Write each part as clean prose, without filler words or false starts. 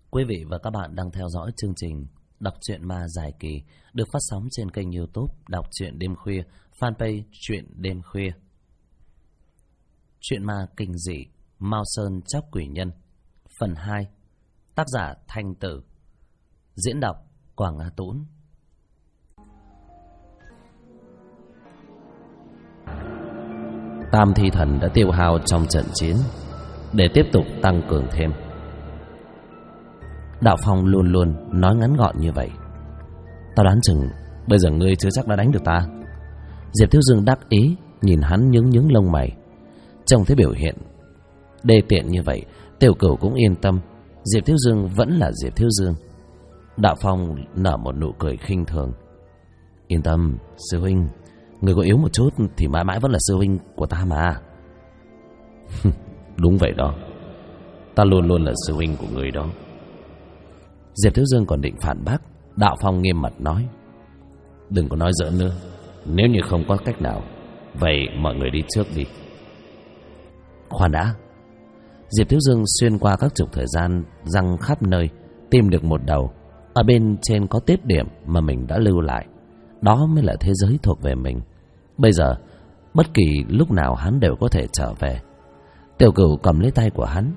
Quý vị và các bạn đang theo dõi chương trình Đọc truyện ma dài kỳ được phát sóng trên kênh YouTube Đọc truyện đêm khuya, fanpage Truyện đêm khuya. Truyện ma kinh dị Mao Sơn Chóc Quỷ Nhân phần 2, tác giả Thanh Tử, diễn đọc Quảng Á Tũng. Tam thi thần đã tiêu hao trong trận chiến để tiếp tục tăng cường thêm. Đạo Phong luôn luôn nói ngắn gọn như vậy. Tao đoán chừng bây giờ ngươi chưa chắc đã đánh được ta. Diệp Thiếu Dương đắc ý nhìn hắn nhướng lông mày. Trông thấy biểu hiện đê tiện như vậy, Tiểu Cửu cũng yên tâm. Diệp Thiếu Dương vẫn là Diệp Thiếu Dương. Đạo Phong nở một nụ cười khinh thường. Yên tâm, sư huynh, người có yếu một chút thì mãi mãi vẫn là sư huynh của ta mà. Đúng vậy đó, ta luôn luôn là sư huynh của người đó. Diệp Thiếu Dương còn định phản bác, Đạo Phong nghiêm mặt nói: đừng có nói giỡn nữa. Nếu như không có cách nào, vậy mọi người đi trước đi. Khoan đã. Diệp Thiếu Dương xuyên qua các chục thời gian, răng khắp nơi, tìm được một đầu. Ở bên trên có tiếp điểm mà mình đã lưu lại. Đó mới là thế giới thuộc về mình. Bây giờ bất kỳ lúc nào hắn đều có thể trở về. Tiểu Cửu cầm lấy tay của hắn.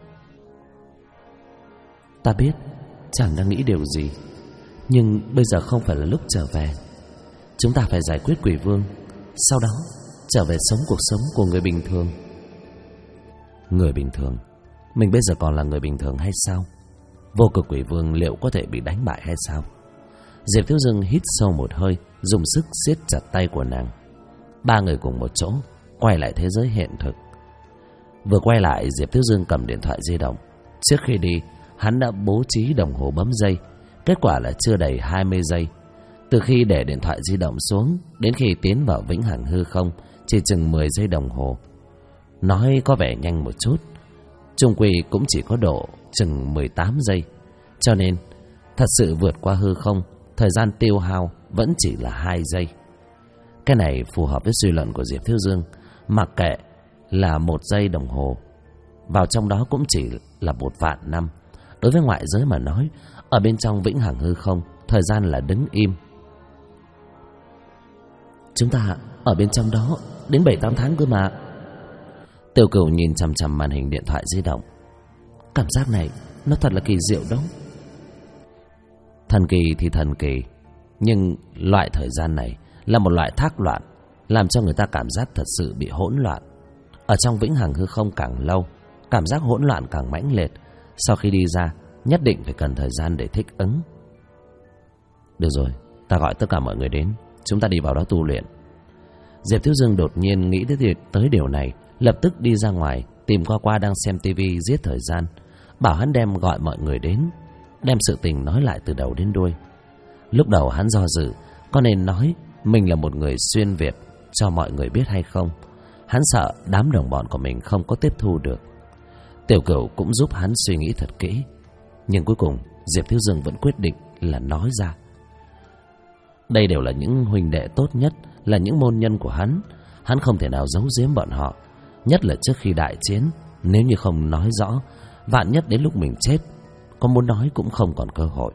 Ta biết chàng đang nghĩ điều gì, nhưng bây giờ không phải là lúc trở về. Chúng ta phải giải quyết quỷ vương, sau đó trở về sống cuộc sống của người bình thường. Người bình thường? Mình bây giờ còn là người bình thường hay sao? Vô cực quỷ vương liệu có thể bị đánh bại hay sao? Diệp Thiếu Dương hít sâu một hơi, dùng sức siết chặt tay của nàng. Ba người cùng một chỗ quay lại thế giới hiện thực. Vừa quay lại, Diệp Thiếu Dương cầm điện thoại di động. Trước khi đi, hắn đã bố trí đồng hồ bấm giây. Kết quả là chưa đầy 20 giây. Từ khi để điện thoại di động xuống đến khi tiến vào vĩnh hằng hư không, chỉ chừng 10 giây đồng hồ. Nói có vẻ nhanh một chút, chung quy cũng chỉ có độ chừng 18 giây. Cho nên thật sự vượt qua hư không, thời gian tiêu hao vẫn chỉ là 2 giây. Cái này phù hợp với suy luận của Diệp Thiếu Dương. Mặc kệ là 1 giây đồng hồ, vào trong đó cũng chỉ là 1 vạn năm. Đối với ngoại giới mà nói, ở bên trong vĩnh hằng hư không, thời gian là đứng im. Chúng ta ở bên trong đó đến 7-8 tháng cơ mà. Tiểu Cửu nhìn chằm chằm màn hình điện thoại di động. Cảm giác này nó thật là kỳ diệu đó. Thần kỳ thì thần kỳ, nhưng loại thời gian này là một loại thác loạn, làm cho người ta cảm giác thật sự bị hỗn loạn. Ở trong vĩnh hằng hư không càng lâu, cảm giác hỗn loạn càng mãnh liệt. Sau khi đi ra, nhất định phải cần thời gian để thích ứng. Được rồi, ta gọi tất cả mọi người đến, chúng ta đi vào đó tu luyện. Diệp Thiếu Dương đột nhiên nghĩ tới điều này, lập tức đi ra ngoài tìm Qua đang xem tivi giết thời gian, bảo hắn đem gọi mọi người đến, đem sự tình nói lại từ đầu đến đuôi. Lúc đầu hắn do dự có nên nói mình là một người xuyên Việt cho mọi người biết hay không. Hắn sợ đám đồng bọn của mình không có tiếp thu được. Tiểu Cửu cũng giúp hắn suy nghĩ thật kỹ, nhưng cuối cùng Diệp Thiếu Dương vẫn quyết định là nói ra. Đây đều là những huynh đệ tốt nhất, là những môn nhân của hắn. Hắn không thể nào giấu giếm bọn họ, nhất là trước khi đại chiến. Nếu như không nói rõ, vạn nhất đến lúc mình chết, có muốn nói cũng không còn cơ hội.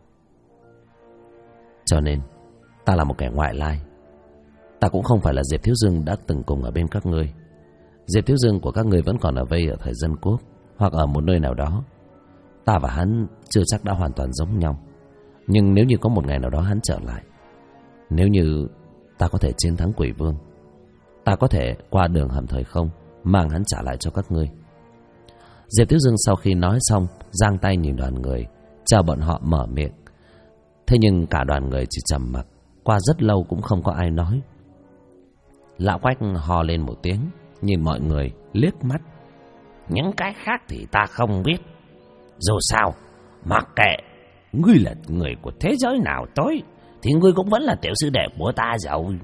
Cho nên ta là một kẻ ngoại lai. Ta cũng không phải là Diệp Thiếu Dương đã từng cùng ở bên các ngươi. Diệp Thiếu Dương của các người vẫn còn ở vây ở thời dân quốc, hoặc ở một nơi nào đó. Ta và hắn chưa chắc đã hoàn toàn giống nhau, nhưng nếu như có một ngày nào đó hắn trở lại, nếu như ta có thể chiến thắng quỷ vương, ta có thể qua đường hầm thời không mang hắn trả lại cho các ngươi. Diệp Thiếu Dương sau khi nói xong, giang tay nhìn đoàn người, chờ bọn họ mở miệng. Thế nhưng cả đoàn người chỉ trầm mặc. Qua rất lâu cũng không có ai nói. Lão Quách hò lên một tiếng, nhìn mọi người liếc mắt. Những cái khác thì ta không biết. Dù sao, mặc kệ ngươi là người của thế giới nào tới, thì ngươi cũng vẫn là tiểu sư đệ của ta rồi.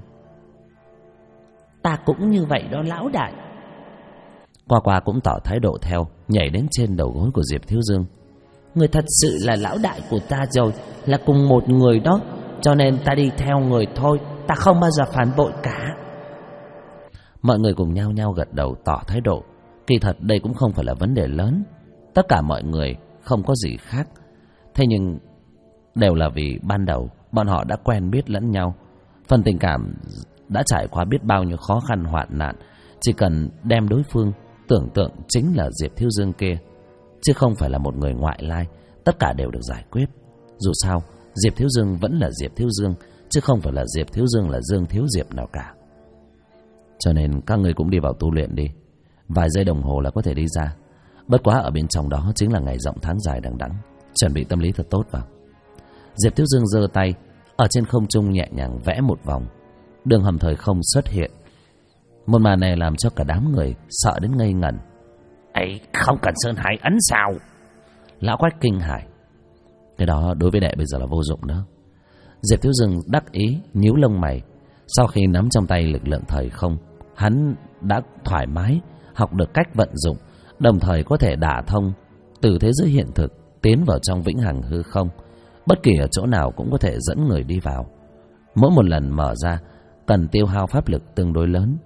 Ta cũng như vậy đó lão đại. Qua cũng tỏ thái độ theo, nhảy đến trên đầu gối của Diệp Thiếu Dương. Người thật sự là lão đại của ta rồi, là cùng một người đó, cho nên ta đi theo người thôi, ta không bao giờ phản bội cả. Mọi người cùng nhau gật đầu tỏ thái độ. Kỳ thật đây cũng không phải là vấn đề lớn. Tất cả mọi người không có gì khác. Thế nhưng đều là vì ban đầu bọn họ đã quen biết lẫn nhau. Phần tình cảm đã trải qua biết bao nhiêu khó khăn hoạn nạn. Chỉ cần đem đối phương tưởng tượng chính là Diệp Thiếu Dương kia, chứ không phải là một người ngoại lai, tất cả đều được giải quyết. Dù sao Diệp Thiếu Dương vẫn là Diệp Thiếu Dương, chứ không phải là Diệp Thiếu Dương là Dương Thiếu Diệp nào cả. Cho nên các người cũng đi vào tu luyện đi, vài giây đồng hồ là có thể đi ra. Bất quá ở bên trong đó chính là ngày rộng tháng dài đằng đẵng, chuẩn bị tâm lý thật tốt vào. Diệp Thiếu Dương giơ tay ở trên không trung nhẹ nhàng vẽ một vòng, đường hầm thời không xuất hiện. Một màn này làm cho cả đám người sợ đến ngây ngẩn. Ấy, không cần Sơn Hải ấn sao? Lão Quách kinh hãi. Cái đó đối với đệ bây giờ là vô dụng đó. Diệp Thiếu Dương đắc ý nhíu lông mày. Sau khi nắm trong tay lực lượng thời không, hắn đã thoải mái học được cách vận dụng, đồng thời có thể đả thông từ thế giới hiện thực tiến vào trong vĩnh hằng hư không. Bất kỳ ở chỗ nào cũng có thể dẫn người đi vào. Mỗi một lần mở ra cần tiêu hao pháp lực tương đối lớn.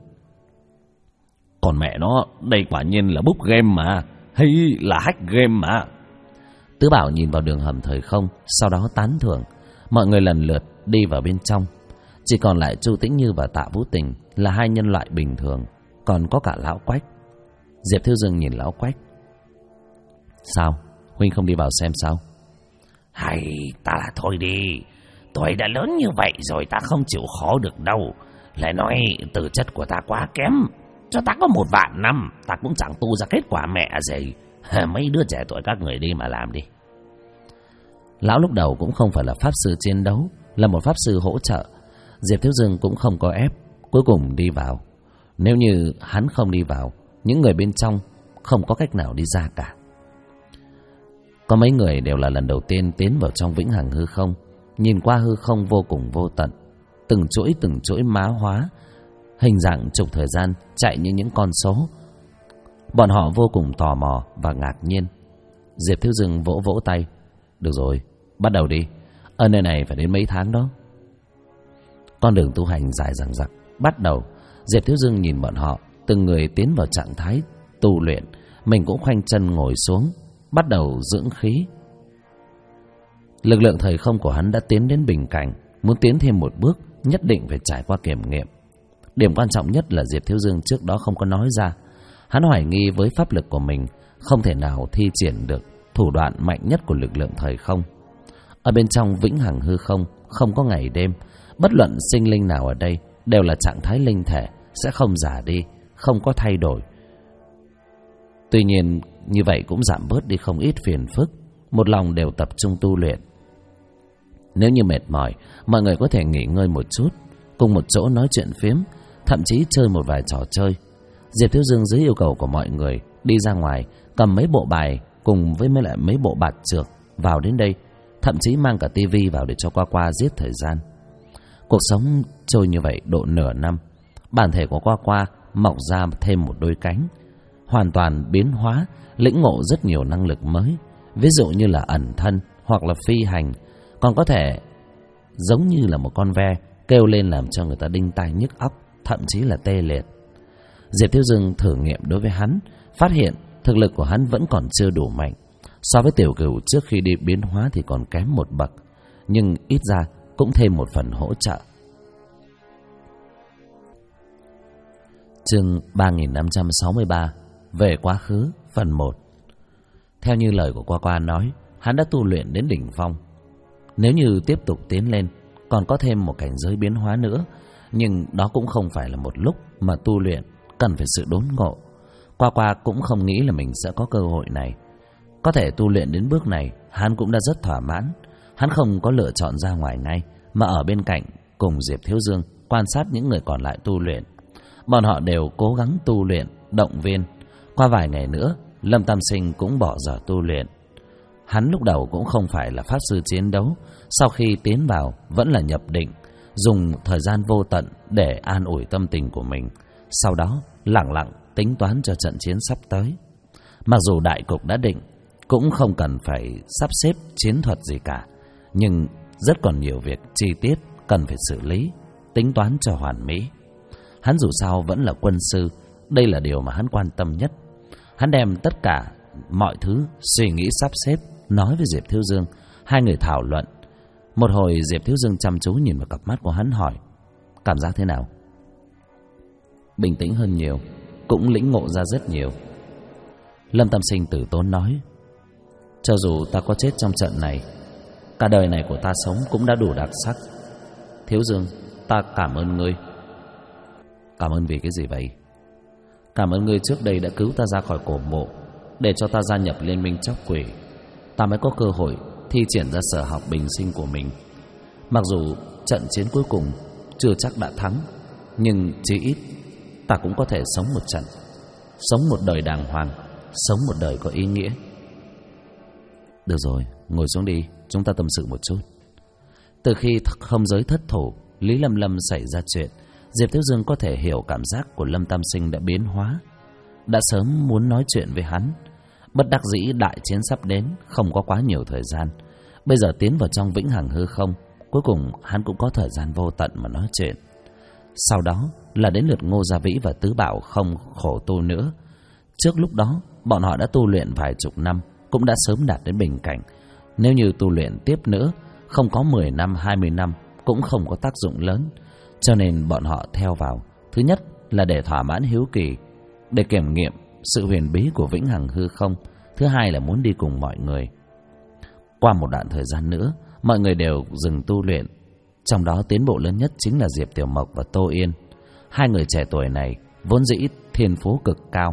Còn mẹ nó, đây quả nhiên là búp game mà, hay là hack game mà. Tứ Bảo nhìn vào đường hầm thời không, sau đó tán thưởng. Mọi người lần lượt đi vào bên trong. Chỉ còn lại Chu Tĩnh Như và Tạ Vũ Tình là hai nhân loại bình thường, còn có cả Lão Quách. Diệp Thiếu Dương nhìn Lão Quách. Sao, huynh không đi vào xem sao? Hay, ta là thôi đi. Tuổi đã lớn như vậy rồi, ta không chịu khó được đâu. Lại nói tư chất của ta quá kém, cho ta có 1 vạn năm, ta cũng chẳng tu ra kết quả mẹ gì. Mấy đứa trẻ tuổi các người đi mà làm đi. Lão lúc đầu cũng không phải là pháp sư chiến đấu, là một pháp sư hỗ trợ. Diệp Thiếu Dương cũng không có ép, cuối cùng đi vào. Nếu như hắn không đi vào, những người bên trong không có cách nào đi ra cả. Có mấy người đều là lần đầu tiên tiến vào trong vĩnh hằng hư không. Nhìn qua hư không vô cùng vô tận, từng chuỗi má hóa, hình dạng trục thời gian chạy như những con số. Bọn họ vô cùng tò mò và ngạc nhiên. Diệp Thiếu Dương vỗ vỗ tay. Được rồi, bắt đầu đi. Ở nơi này phải đến mấy tháng đó. Con đường tu hành dài dằng dặc bắt đầu. Diệp Thiếu Dương nhìn bọn họ từng người tiến vào trạng thái tu luyện. Mình cũng khoanh chân ngồi xuống, bắt đầu dưỡng khí. Lực lượng thời không của hắn đã tiến đến bình cảnh. Muốn tiến thêm một bước nhất định phải trải qua kiểm nghiệm. Điểm quan trọng nhất là Diệp Thiếu Dương trước đó không có nói ra. Hắn hoài nghi với pháp lực của mình không thể nào thi triển được thủ đoạn mạnh nhất của lực lượng thời không. Ở bên trong vĩnh hằng hư không không có ngày đêm. Bất luận sinh linh nào ở đây đều là trạng thái linh thể, sẽ không già đi, không có thay đổi. Tuy nhiên như vậy cũng giảm bớt đi không ít phiền phức. Một lòng đều tập trung tu luyện. Nếu như mệt mỏi, mọi người có thể nghỉ ngơi một chút, cùng một chỗ nói chuyện phiếm, thậm chí chơi một vài trò chơi. Diệp Thiếu Dương dưới yêu cầu của mọi người đi ra ngoài, cầm mấy bộ bài cùng với mấy bộ bạt trược vào đến đây, thậm chí mang cả tivi vào để cho qua qua giết thời gian. Cuộc sống trôi như vậy độ nửa năm, bản thể của qua qua mọc ra thêm một đôi cánh, hoàn toàn biến hóa, lĩnh ngộ rất nhiều năng lực mới, ví dụ như là ẩn thân hoặc là phi hành, còn có thể giống như là một con ve kêu lên làm cho người ta đinh tai nhức óc, thậm chí là tê liệt. Diệp Thiếu Dương thử nghiệm đối với hắn, phát hiện thực lực của hắn vẫn còn chưa đủ mạnh. So với Tiểu Cửu trước khi đi biến hóa thì còn kém một bậc, nhưng ít ra cũng thêm một phần hỗ trợ. Chương 3563 Về quá khứ phần 1. Theo như lời của Qua Qua nói, hắn đã tu luyện đến đỉnh phong. Nếu như tiếp tục tiến lên, còn có thêm một cảnh giới biến hóa nữa, nhưng đó cũng không phải là một lúc mà tu luyện cần phải sự đốn ngộ. Qua Qua cũng không nghĩ là mình sẽ có cơ hội này. Có thể tu luyện đến bước này, hắn cũng đã rất thỏa mãn. Hắn không có lựa chọn ra ngoài ngay, mà ở bên cạnh cùng Diệp Thiếu Dương quan sát những người còn lại tu luyện. Bọn họ đều cố gắng tu luyện, động viên. Qua vài ngày nữa, Lâm Tam Sinh cũng bỏ dở tu luyện. Hắn lúc đầu cũng không phải là pháp sư chiến đấu, sau khi tiến vào vẫn là nhập định, dùng thời gian vô tận để an ủi tâm tình của mình. Sau đó lẳng lặng tính toán cho trận chiến sắp tới. Mặc dù đại cục đã định, cũng không cần phải sắp xếp chiến thuật gì cả, nhưng rất còn nhiều việc chi tiết cần phải xử lý, tính toán cho hoàn mỹ. Hắn dù sao vẫn là quân sư, đây là điều mà hắn quan tâm nhất. Hắn đem tất cả mọi thứ suy nghĩ sắp xếp nói với Diệp Thiếu Dương. Hai người thảo luận. Một hồi Diệp Thiếu Dương chăm chú nhìn vào cặp mắt của hắn hỏi: cảm giác thế nào? Bình tĩnh hơn nhiều, cũng lĩnh ngộ ra rất nhiều. Lâm Tam Sinh tử tốn nói: cho dù ta có chết trong trận này, cả đời này của ta sống cũng đã đủ đặc sắc. Thiếu Dương, ta cảm ơn ngươi. Cảm ơn vì cái gì vậy? Cảm ơn ngươi trước đây đã cứu ta ra khỏi cổ mộ, để cho ta gia nhập liên minh chóc quỷ. Ta mới có cơ hội thi triển ra sở học bình sinh của mình. Mặc dù trận chiến cuối cùng chưa chắc đã thắng, nhưng chí ít ta cũng có thể sống một trận, sống một đời đàng hoàng, sống một đời có ý nghĩa. Được rồi, ngồi xuống đi, chúng ta tâm sự một chút. Từ khi không giới thất thủ, Lý Lâm Lâm xảy ra chuyện, Diệp Thiếu Dương có thể hiểu cảm giác của Lâm Tam Sinh đã biến hóa. Đã sớm muốn nói chuyện với hắn, bất đắc dĩ đại chiến sắp đến, không có quá nhiều thời gian. Bây giờ tiến vào trong vĩnh hằng hư không, cuối cùng hắn cũng có thời gian vô tận mà nói chuyện. Sau đó là đến lượt Ngô Gia Vĩ và Tứ Bảo không khổ tu nữa. Trước lúc đó, bọn họ đã tu luyện vài chục năm, cũng đã sớm đạt đến bình cảnh. Nếu như tu luyện tiếp nữa, không có 10 năm, 20 năm cũng không có tác dụng lớn. Cho nên bọn họ theo vào. Thứ nhất là để thỏa mãn hiếu kỳ, để kiểm nghiệm sự huyền bí của vĩnh hằng hư không. Thứ hai là muốn đi cùng mọi người. Qua một đoạn thời gian nữa, mọi người đều dừng tu luyện. Trong đó tiến bộ lớn nhất chính là Diệp Tiểu Mộc và Tô Yên. Hai người trẻ tuổi này vốn dĩ thiên phú cực cao,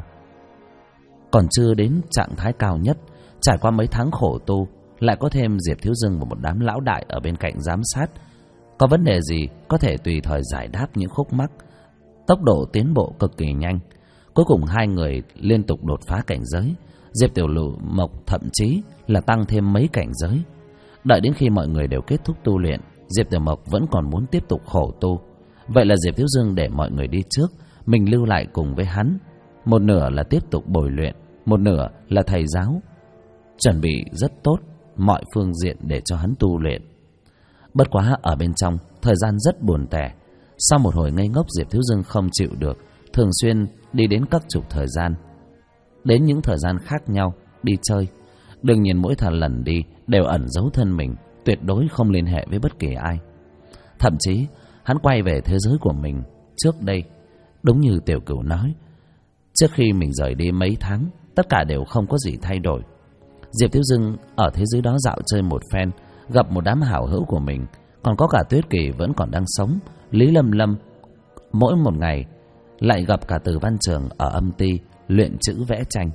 còn chưa đến trạng thái cao nhất. Trải qua mấy tháng khổ tu, lại có thêm Diệp Thiếu Dương và một đám lão đại ở bên cạnh giám sát. Có vấn đề gì có thể tùy thời giải đáp những khúc mắc. Tốc độ tiến bộ cực kỳ nhanh. Cuối cùng hai người liên tục đột phá cảnh giới. Diệp Tiểu Mộc thậm chí là tăng thêm mấy cảnh giới. Đợi đến khi mọi người đều kết thúc tu luyện, Diệp Tiểu Mộc vẫn còn muốn tiếp tục khổ tu. Vậy là Diệp Thiếu Dương để mọi người đi trước, mình lưu lại cùng với hắn. Một nửa là tiếp tục bồi luyện, một nửa là thầy giáo, chuẩn bị rất tốt mọi phương diện để cho hắn tu luyện. Bất quá ở bên trong, thời gian rất buồn tẻ. Sau một hồi ngây ngốc, Diệp Thiếu Dương không chịu được, thường xuyên đi đến các chục thời gian, đến những thời gian khác nhau đi chơi. Đương nhiên mỗi lần đi đều ẩn giấu thân mình, tuyệt đối không liên hệ với bất kỳ ai. Thậm chí hắn quay về thế giới của mình trước đây. Đúng như Tiểu Cửu nói, trước khi mình rời đi mấy tháng, tất cả đều không có gì thay đổi. Diệp Thiếu Dương ở thế giới đó dạo chơi một phen, gặp một đám hảo hữu của mình, còn có cả Tuyết Kỳ vẫn còn đang sống, Lý Lâm Lâm. Mỗi một ngày lại gặp cả Từ Văn Trường ở âm ty luyện chữ vẽ tranh.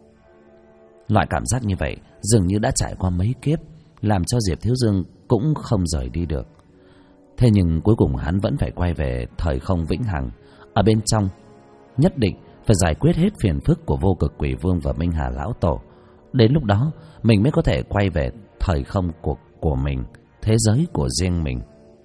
Loại cảm giác như vậy dường như đã trải qua mấy kiếp, làm cho Diệp Thiếu Dương cũng không rời đi được. Thế nhưng cuối cùng hắn vẫn phải quay về thời không vĩnh hằng. Ở bên trong nhất định phải giải quyết hết phiền phức của Vô Cực Quỷ Vương và Minh Hà Lão Tổ. Đến lúc đó mình mới có thể quay về thời không của mình, thế giới của riêng mình.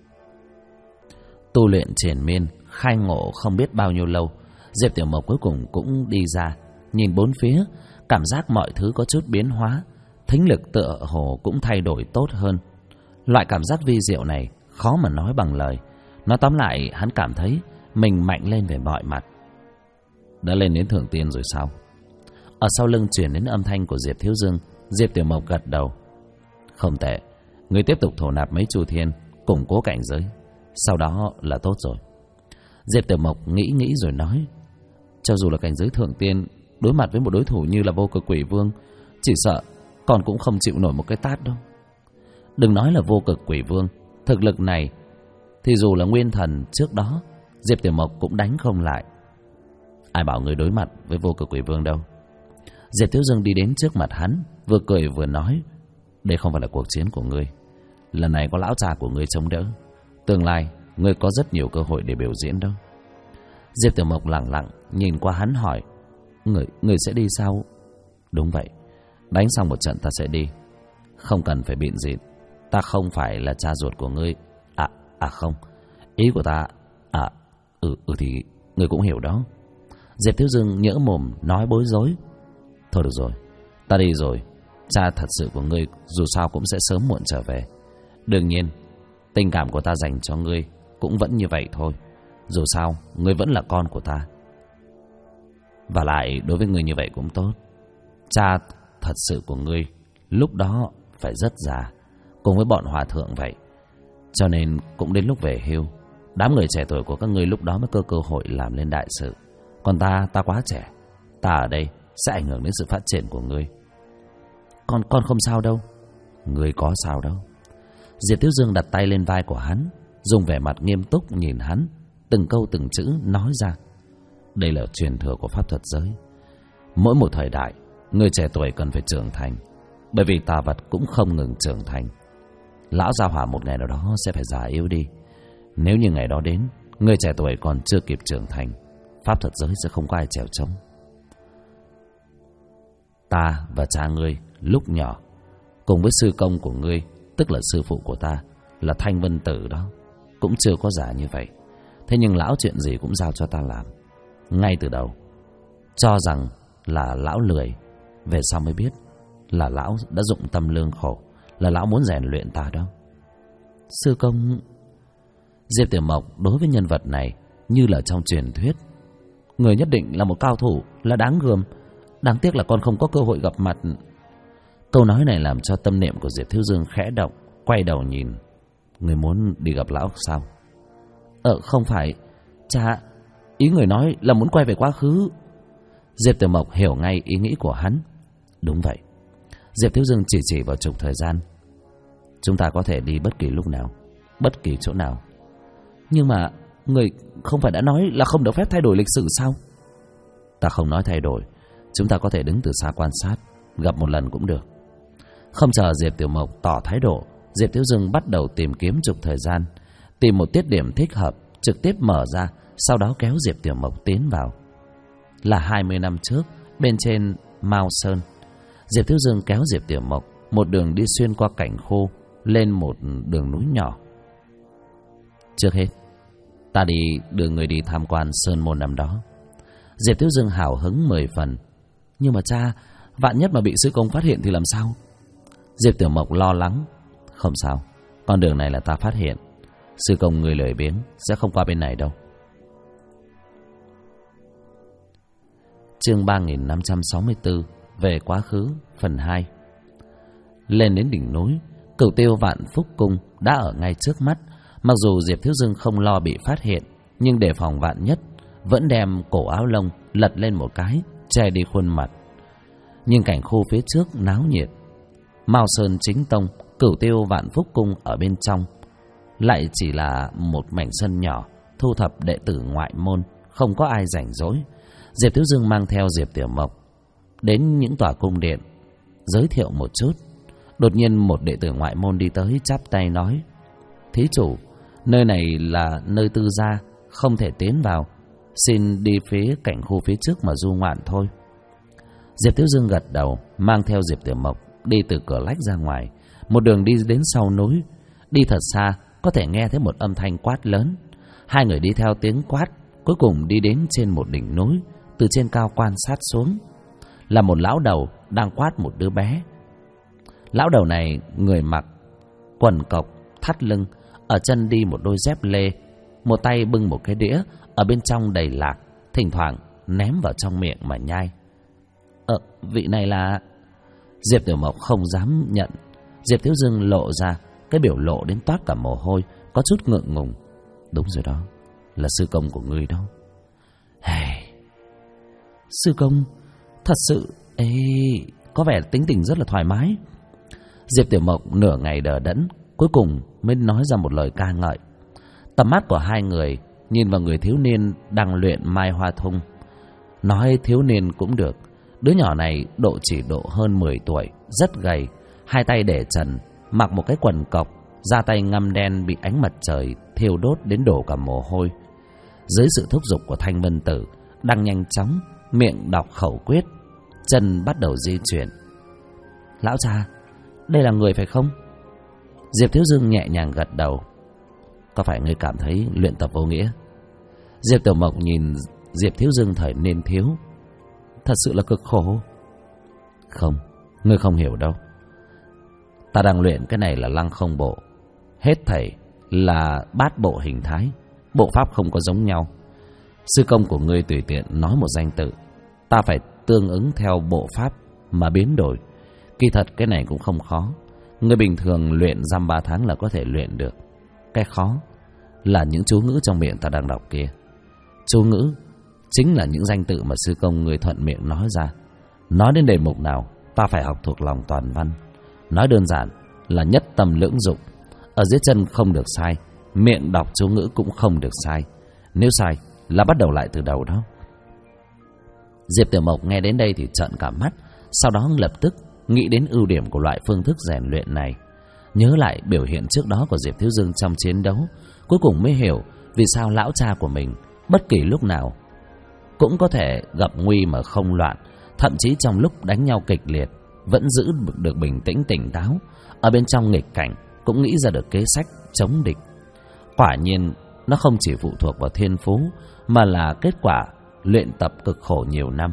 Tu luyện triền miên, khai ngộ không biết bao nhiêu lâu, Diệp Tiểu Mộc cuối cùng cũng đi ra, nhìn bốn phía, cảm giác mọi thứ có chút biến hóa, thính lực tựa hồ cũng thay đổi tốt hơn. Loại cảm giác vi diệu này khó mà nói bằng lời. Nói tóm lại, hắn cảm thấy mình mạnh lên về mọi mặt. Đã lên đến thượng tiên rồi sao? Ở sau lưng truyền đến âm thanh của Diệp Thiếu Dương. Diệp Tiểu Mộc gật đầu. Không tệ, ngươi tiếp tục thổ nạp mấy chu thiên, củng cố cảnh giới, sau đó là tốt rồi. Diệp Tiểu Mộc nghĩ rồi nói, cho dù là cảnh giới thượng tiên, đối mặt với một đối thủ như là Vô Cực Quỷ Vương, chỉ sợ còn cũng không chịu nổi một cái tát đâu. Đừng nói là Vô Cực Quỷ Vương, thực lực này thì dù là nguyên thần trước đó, Diệp Tiểu Mộc cũng đánh không lại. Ai bảo người đối mặt với Vô Cực Quỷ Vương đâu. Diệp Thiếu Dương đi đến trước mặt hắn, vừa cười vừa nói, đây không phải là cuộc chiến của ngươi, lần này có lão già của ngươi chống đỡ, tương lai ngươi có rất nhiều cơ hội để biểu diễn đâu. Diệp Tiểu Mộc lặng lặng nhìn qua hắn hỏi, Người sẽ đi sao? Đúng vậy, đánh xong một trận ta sẽ đi. Không cần phải bịn dịn, ta không phải là cha ruột của ngươi. Không, ý của ta thì ngươi cũng hiểu đó. Diệp Thiếu Dương nhỡ mồm nói bối rối. Thôi được rồi, ta đi rồi. Cha thật sự của ngươi dù sao cũng sẽ sớm muộn trở về. Đương nhiên tình cảm của ta dành cho ngươi cũng vẫn như vậy thôi. Dù sao ngươi vẫn là con của ta. Và lại đối với ngươi như vậy cũng tốt. Cha thật sự của ngươi lúc đó phải rất già, cùng với bọn hòa thượng vậy. Cho nên cũng đến lúc về hưu, đám người trẻ tuổi của các ngươi lúc đó mới có cơ hội làm lên đại sự. Còn ta quá trẻ, ta ở đây sẽ ảnh hưởng đến sự phát triển của ngươi. Con không sao đâu. Ngươi có sao đâu. Diệp Thiếu Dương đặt tay lên vai của hắn, dùng vẻ mặt nghiêm túc nhìn hắn, từng câu từng chữ nói ra. Đây là truyền thừa của pháp thuật giới. Mỗi một thời đại, người trẻ tuổi cần phải trưởng thành, bởi vì tà vật cũng không ngừng trưởng thành. Lão Gia Hỏa một ngày nào đó sẽ phải già yếu đi. Nếu như ngày đó đến, người trẻ tuổi còn chưa kịp trưởng thành, pháp thuật giới sẽ không có ai chèo chống. Ta và cha ngươi lúc nhỏ, cùng với sư công của ngươi, tức là sư phụ của ta, là Thanh Vân Tử đó, cũng chưa có già như vậy. Thế nhưng lão chuyện gì cũng giao cho ta làm. Ngay từ đầu cho rằng là lão lười, về sau mới biết là lão đã dụng tâm lương khổ, là lão muốn rèn luyện ta đó. Sư công... Diệp Tiểu Mộc đối với nhân vật này như là trong truyền thuyết. Người nhất định là một cao thủ, là đáng gờm. Đáng tiếc là con không có cơ hội gặp mặt. Câu nói này làm cho tâm niệm của Diệp Thiếu Dương khẽ động, quay đầu nhìn. Người muốn đi gặp lão sao? Không phải. Cha, ý người nói là muốn quay về quá khứ. Diệp Tiểu Mộc hiểu ngay ý nghĩ của hắn. Đúng vậy. Diệp Thiếu Dương chỉ vào trục thời gian. Chúng ta có thể đi bất kỳ lúc nào, bất kỳ chỗ nào. Nhưng mà người không phải đã nói là không được phép thay đổi lịch sử sao? Ta không nói thay đổi. Chúng ta có thể đứng từ xa quan sát, gặp một lần cũng được. Không chờ Diệp Tiểu Mộc tỏ thái độ, Diệp Thiếu Dương bắt đầu tìm kiếm trục thời gian, tìm một tiết điểm thích hợp, trực tiếp mở ra, sau đó kéo Diệp Tiểu Mộc tiến vào. Là 20 năm trước, bên trên Mao Sơn, Diệp Thiếu Dương kéo Diệp Tiểu Mộc một đường đi xuyên qua cảnh khô, lên một đường núi nhỏ. Trước hết, ta đi đưa người đi tham quan sơn môn năm đó. Diệp Thiếu Dương hào hứng 10 phần. Nhưng mà cha, vạn nhất mà bị sư công phát hiện thì làm sao? Diệp Tiểu Mộc lo lắng. Không sao, con đường này là ta phát hiện. Sư công người lười biếng sẽ không qua bên này đâu. Chương 3564, về quá khứ, phần 2. Lên đến đỉnh núi, Cửu Tiêu Vạn Phúc Cung đã ở ngay trước mắt. Mặc dù Diệp Thiếu Dương không lo bị phát hiện, nhưng đề phòng vạn nhất, vẫn đem cổ áo lông lật lên một cái, che đi khuôn mặt. Nhưng cảnh khu phía trước náo nhiệt. Mao Sơn chính tông, Cửu Tiêu Vạn Phúc Cung ở bên trong lại chỉ là một mảnh sân nhỏ, thu thập đệ tử ngoại môn, không có ai rảnh rỗi. Diệp Thiếu Dương mang theo Diệp Tiểu Mộc đến những tòa cung điện, giới thiệu một chút. Đột nhiên một đệ tử ngoại môn đi tới, chắp tay nói: Thí chủ, nơi này là nơi tư gia, không thể tiến vào, xin đi phía cảnh khu phía trước mà du ngoạn thôi. Diệp Thiếu Dương gật đầu, mang theo Diệp Tiểu Mộc đi từ cửa lách ra ngoài, một đường đi đến sau núi. Đi thật xa, có thể nghe thấy một âm thanh quát lớn. Hai người đi theo tiếng quát, cuối cùng đi đến trên một đỉnh núi. Từ trên cao quan sát xuống, là một lão đầu đang quát một đứa bé. Lão đầu này người mặc quần cộc thắt lưng, ở chân đi một đôi dép lê, một tay bưng một cái đĩa, ở bên trong đầy lạc, thỉnh thoảng ném vào trong miệng mà nhai. Vị này là... Diệp Tiểu Mộc không dám nhận. Diệp Thiếu Dương lộ ra cái biểu lộ đến toát cả mồ hôi, có chút ngượng ngùng. Đúng rồi đó, là sư công của ngươi đó. Sư công thật sự có vẻ tính tình rất là thoải mái. Diệp Tiểu Mộc nửa ngày đờ đẫn, cuối cùng mới nói ra một lời ca ngợi. Tầm mắt của hai người nhìn vào người thiếu niên đang luyện mai hoa thung. Nói thiếu niên cũng được, đứa nhỏ này chỉ độ hơn 10 tuổi, rất gầy, hai tay để trần, mặc một cái quần cộc, da tay ngăm đen bị ánh mặt trời thiêu đốt đến đổ cả mồ hôi. Dưới sự thúc giục của Thanh Vân Tử, đang nhanh chóng miệng đọc khẩu quyết, chân bắt đầu di chuyển. Lão cha, đây là người phải không? Diệp Thiếu Dương nhẹ nhàng gật đầu. Có phải ngươi cảm thấy luyện tập vô nghĩa? Diệp Tiểu Mộc nhìn Diệp Thiếu Dương thời niên thiếu, thật sự là cực khổ. Không, ngươi không hiểu đâu. Ta đang luyện cái này là lăng không bộ, hết thảy là bát bộ hình thái, bộ pháp không có giống nhau. Sư công của ngươi tùy tiện nói một danh tự, ta phải tương ứng theo bộ pháp mà biến đổi. Kỳ thật cái này cũng không khó, Người bình thường luyện dăm 3 tháng là có thể luyện được. Cái khó là những chú ngữ trong miệng ta đang đọc kia. Chú ngữ chính là những danh tự mà sư công người thuận miệng nói ra. Nói đến đề mục nào ta phải học thuộc lòng toàn văn. Nói đơn giản là nhất tâm lưỡng dụng. Ở dưới chân không được sai, miệng đọc chú ngữ cũng không được sai. Nếu sai là bắt đầu lại từ đầu đó. Diệp Tiểu Mộc nghe đến đây thì trợn cả mắt. Sau đó lập tức nghĩ đến ưu điểm của loại phương thức rèn luyện này. Nhớ lại biểu hiện trước đó của Diệp Thiếu Dương trong chiến đấu, cuối cùng mới hiểu vì sao lão cha của mình bất kỳ lúc nào cũng có thể gặp nguy mà không loạn. Thậm chí trong lúc đánh nhau kịch liệt vẫn giữ được bình tĩnh tỉnh táo. Ở bên trong nghịch cảnh cũng nghĩ ra được kế sách chống địch. Quả nhiên nó không chỉ phụ thuộc vào thiên phú, mà là kết quả luyện tập cực khổ nhiều năm.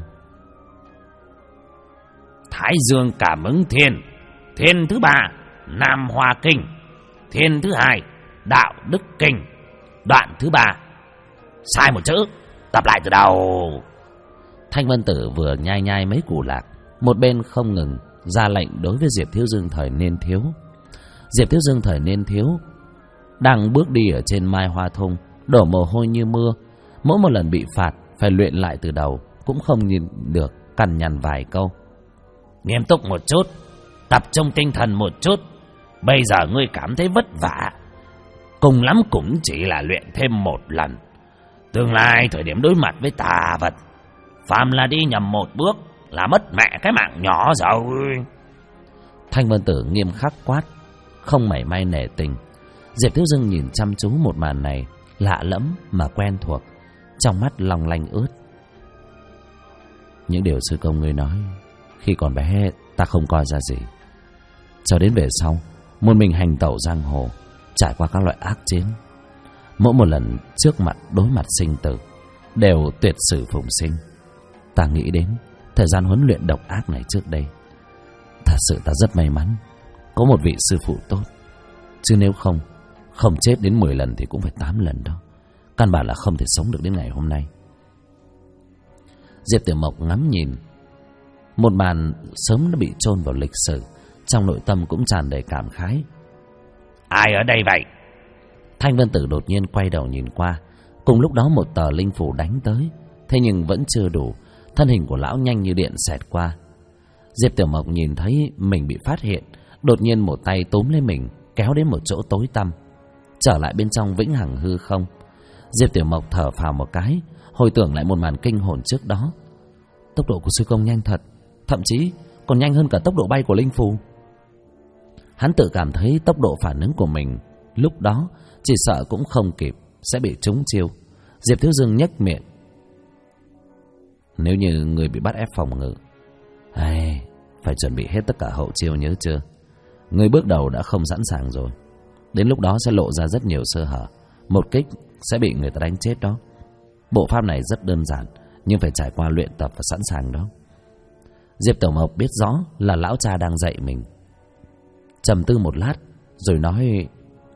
Thái Dương cảm ứng thiên. Thiên thứ 3 Nam Hoa Kinh. Thiên thứ 2 Đạo Đức Kinh. Đoạn thứ 3 sai một chữ, tập lại từ đầu. Thanh Vân Tử vừa nhai nhai mấy củ lạc, một bên không ngừng ra lệnh đối với Diệp Thiếu Dương thời niên thiếu. Diệp Thiếu Dương thời niên thiếu đang bước đi ở trên mai hoa thung, đổ mồ hôi như mưa. Mỗi một lần bị phạt phải luyện lại từ đầu, cũng không nhìn được cằn nhằn vài câu. Nghiêm túc một chút, tập trung tinh thần một chút. Bây giờ ngươi cảm thấy vất vả, cùng lắm cũng chỉ là luyện thêm một lần. Tương lai thời điểm đối mặt với tà vật, phàm là đi nhầm một bước là mất mẹ cái mạng nhỏ rồi. Thanh Vân Tử nghiêm khắc quát, không mảy may nể tình. Diệp Thiếu Dương nhìn chăm chú một màn này, lạ lẫm mà quen thuộc, trong mắt long lanh ướt. Những điều sư công ngươi nói khi còn bé ta không coi ra gì. Cho đến về sau, một mình hành tẩu giang hồ, trải qua các loại ác chiến, mỗi một lần trước mặt đối mặt sinh tử đều tuyệt sử phùng sinh. Ta nghĩ đến thời gian huấn luyện độc ác này trước đây, thật sự ta rất may mắn có một vị sư phụ tốt. Chứ nếu không chết đến 10 lần thì cũng phải 8 lần đó. Căn bản là không thể sống được đến ngày hôm nay. Diệp Tiểu Mộc ngắm nhìn một màn sớm đã bị chôn vào lịch sử, trong nội tâm cũng tràn đầy cảm khái. Ai ở đây vậy? Thanh Vân Tử đột nhiên quay đầu nhìn qua. Cùng lúc đó một tờ linh phủ đánh tới, thế nhưng vẫn chưa đủ. Thân hình của lão nhanh như điện xẹt qua. Diệp Tiểu Mộc nhìn thấy mình bị phát hiện, đột nhiên một tay túm lấy mình, kéo đến một chỗ tối tăm, trở lại bên trong vĩnh hằng hư không. Diệp Tiểu Mộc thở phào một cái, hồi tưởng lại một màn kinh hồn trước đó. Tốc độ của sư công nhanh thật, thậm chí còn nhanh hơn cả tốc độ bay của linh phù. Hắn tự cảm thấy tốc độ phản ứng của mình lúc đó chỉ sợ cũng không kịp sẽ bị trúng chiêu. Diệp Thiếu Dương nhếch miệng. Nếu như người bị bắt ép phòng ngự, phải chuẩn bị hết tất cả hậu chiêu, nhớ chưa? Người bước đầu đã không sẵn sàng rồi, đến lúc đó sẽ lộ ra rất nhiều sơ hở, một kích sẽ bị người ta đánh chết đó. Bộ pháp này rất đơn giản, nhưng phải trải qua luyện tập và sẵn sàng đó. Diệp Tiểu Mộc biết rõ là lão cha đang dạy mình, trầm tư một lát rồi nói: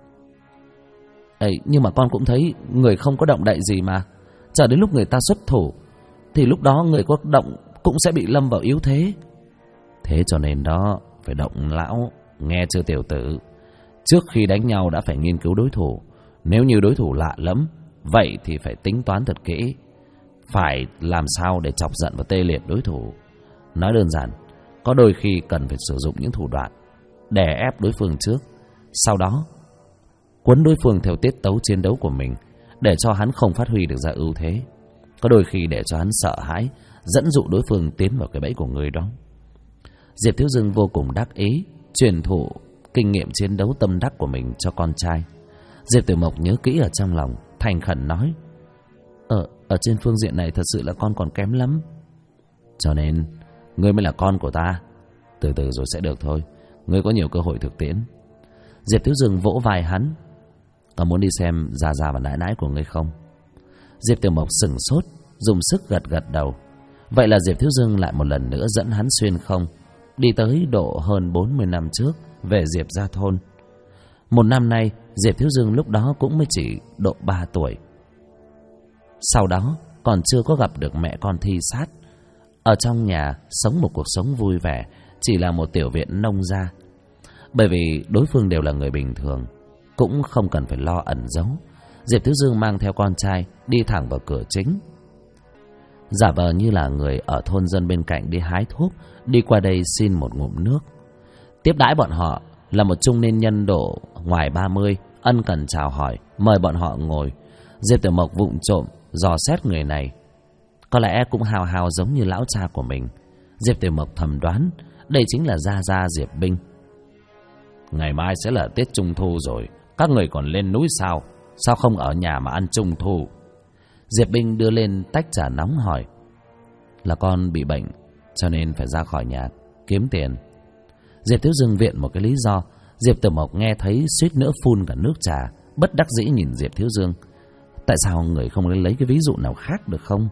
nhưng mà con cũng thấy người không có động đậy gì mà. Chờ đến lúc người ta xuất thủ thì lúc đó người có động cũng sẽ bị lâm vào yếu thế. Thế cho nên đó, phải động lão, nghe chưa tiểu tử? Trước khi đánh nhau đã phải nghiên cứu đối thủ. Nếu như đối thủ lạ lẫm, vậy thì phải tính toán thật kỹ, phải làm sao để chọc giận và tê liệt đối thủ. Nói đơn giản, có đôi khi cần phải sử dụng những thủ đoạn đè ép đối phương trước, sau đó quấn đối phương theo tiết tấu chiến đấu của mình, để cho hắn không phát huy được ra ưu thế. Có đôi khi để cho hắn sợ hãi, dẫn dụ đối phương tiến vào cái bẫy của người đó. Diệp Thiếu Dương vô cùng đắc ý truyền thụ kinh nghiệm chiến đấu tâm đắc của mình cho con trai. Diệp Tiểu Mộc nhớ kỹ ở trong lòng, thành khẩn nói: Ở trên phương diện này thật sự là con còn kém lắm. Cho nên ngươi mới là con của ta. Từ từ rồi sẽ được thôi, ngươi có nhiều cơ hội thực tiễn. Diệp Thiếu Dương vỗ vai hắn: Có muốn đi xem già già và nãi nãi của ngươi không? Diệp Tiểu Mộc sửng sốt, dùng sức gật gật đầu. Vậy là Diệp Thiếu Dương lại một lần nữa dẫn hắn xuyên không, đi tới độ hơn 40 năm trước, về Diệp Gia Thôn. Một năm nay, Diệp Thiếu Dương lúc đó cũng mới chỉ độ 3 tuổi. Sau đó còn chưa có gặp được mẹ con thi sát. Ở trong nhà sống một cuộc sống vui vẻ, chỉ là một tiểu viện nông gia. Bởi vì đối phương đều là người bình thường, cũng không cần phải lo ẩn giấu. Diệp Thiếu Dương mang theo con trai đi thẳng vào cửa chính, giả vờ như là người ở thôn dân bên cạnh đi hái thuốc, đi qua đây xin một ngụm nước. Tiếp đãi bọn họ là một trung niên nhân độ ngoài 30, ân cần chào hỏi, mời bọn họ ngồi. Diệp Tiểu Mộc vụng trộm dò xét người này, có lẽ cũng hào hào giống như lão cha của mình. Diệp Tiểu Mộc thầm đoán đây chính là gia gia Diệp Binh. Ngày mai sẽ là Tết Trung Thu rồi, các người còn lên núi sao? Sao không ở nhà mà ăn Trung Thu? Diệp Binh đưa lên tách trà nóng hỏi. Là con bị bệnh, cho nên phải ra khỏi nhà kiếm tiền. Diệp Thiếu Dương viện một cái lý do. Diệp Tiểu Mộc nghe thấy suýt nữa phun cả nước trà, bất đắc dĩ nhìn Diệp Thiếu Dương. Tại sao người không lấy cái ví dụ nào khác được không?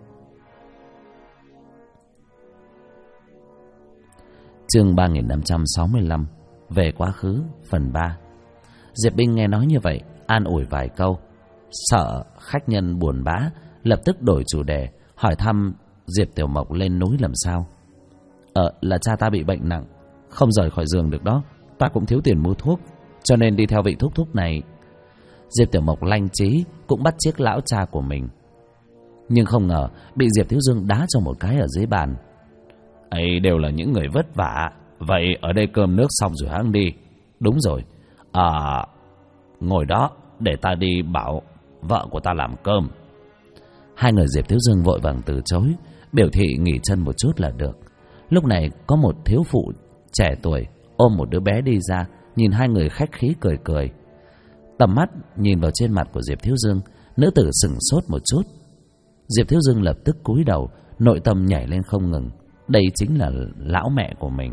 Chương 3565, về quá khứ, phần 3. Diệp Binh nghe nói như vậy, an ủi vài câu, sợ khách nhân buồn bã, lập tức đổi chủ đề, hỏi thăm Diệp Tiểu Mộc lên núi làm sao. Là cha ta bị bệnh nặng, không rời khỏi giường được đó. Ta cũng thiếu tiền mua thuốc, cho nên đi theo vị thúc thúc này. Diệp Tiểu Mộc lanh trí, cũng bắt chước lão cha của mình. Nhưng không ngờ bị Diệp Thiếu Dương đá cho một cái ở dưới bàn. Ấy đều là những người vất vả, vậy ở đây cơm nước xong rồi hãng đi. Đúng rồi, ngồi đó để ta đi bảo vợ của ta làm cơm. Hai người Diệp Thiếu Dương vội vàng từ chối, biểu thị nghỉ chân một chút là được. Lúc này có một thiếu phụ trẻ tuổi ôm một đứa bé đi ra, nhìn hai người khách khí cười cười. Tầm mắt nhìn vào trên mặt của Diệp Thiếu Dương, nữ tử sửng sốt một chút. Diệp Thiếu Dương lập tức cúi đầu, nội tâm nhảy lên không ngừng. Đây chính là lão mẹ của mình.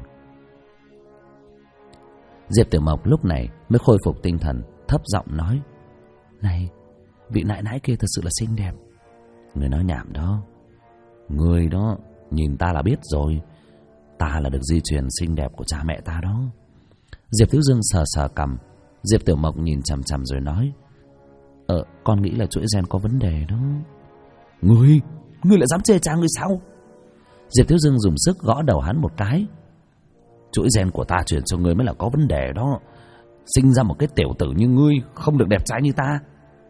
Diệp Tiểu Mộc lúc này mới khôi phục tinh thần, thấp giọng nói. Này, vị nãi nãi kia thật sự là xinh đẹp. Người nói nhảm đó. Người đó nhìn ta là biết rồi, ta là được di truyền xinh đẹp của cha mẹ ta đó. Diệp Thiếu Dương sờ sờ cằm. Diệp Tiểu Mộc nhìn chằm chằm rồi nói. Con nghĩ là chuỗi gen có vấn đề đó. Ngươi lại dám chê cha ngươi sao? Diệp Thiếu Dương dùng sức gõ đầu hắn một cái. Chuỗi gen của ta truyền cho ngươi mới là có vấn đề đó. Sinh ra một cái tiểu tử như ngươi không được đẹp trai như ta.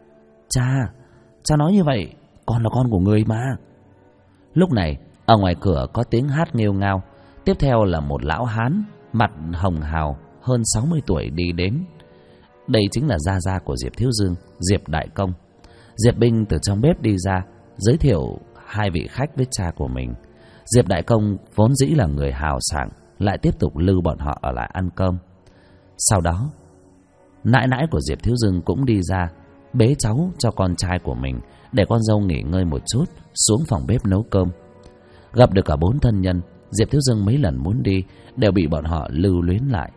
Cha nói như vậy, con là con của ngươi mà. Lúc này ở ngoài cửa có tiếng hát nghêu ngao. Tiếp theo là một lão hán mặt hồng hào hơn 60 tuổi đi đến. Đây chính là gia gia của Diệp Thiếu Dương, Diệp Đại Công. Diệp Binh từ trong bếp đi ra, giới thiệu hai vị khách với cha của mình. Diệp Đại Công vốn dĩ là người hào sảng, lại tiếp tục lưu bọn họ ở lại ăn cơm. Sau đó nãi nãi của Diệp Thiếu Dương cũng đi ra, bế cháu cho con trai của mình, để con dâu nghỉ ngơi một chút, xuống phòng bếp nấu cơm. Gặp được cả 4 thân nhân, Diệp Thiếu Dương mấy lần muốn đi đều bị bọn họ lưu luyến lại.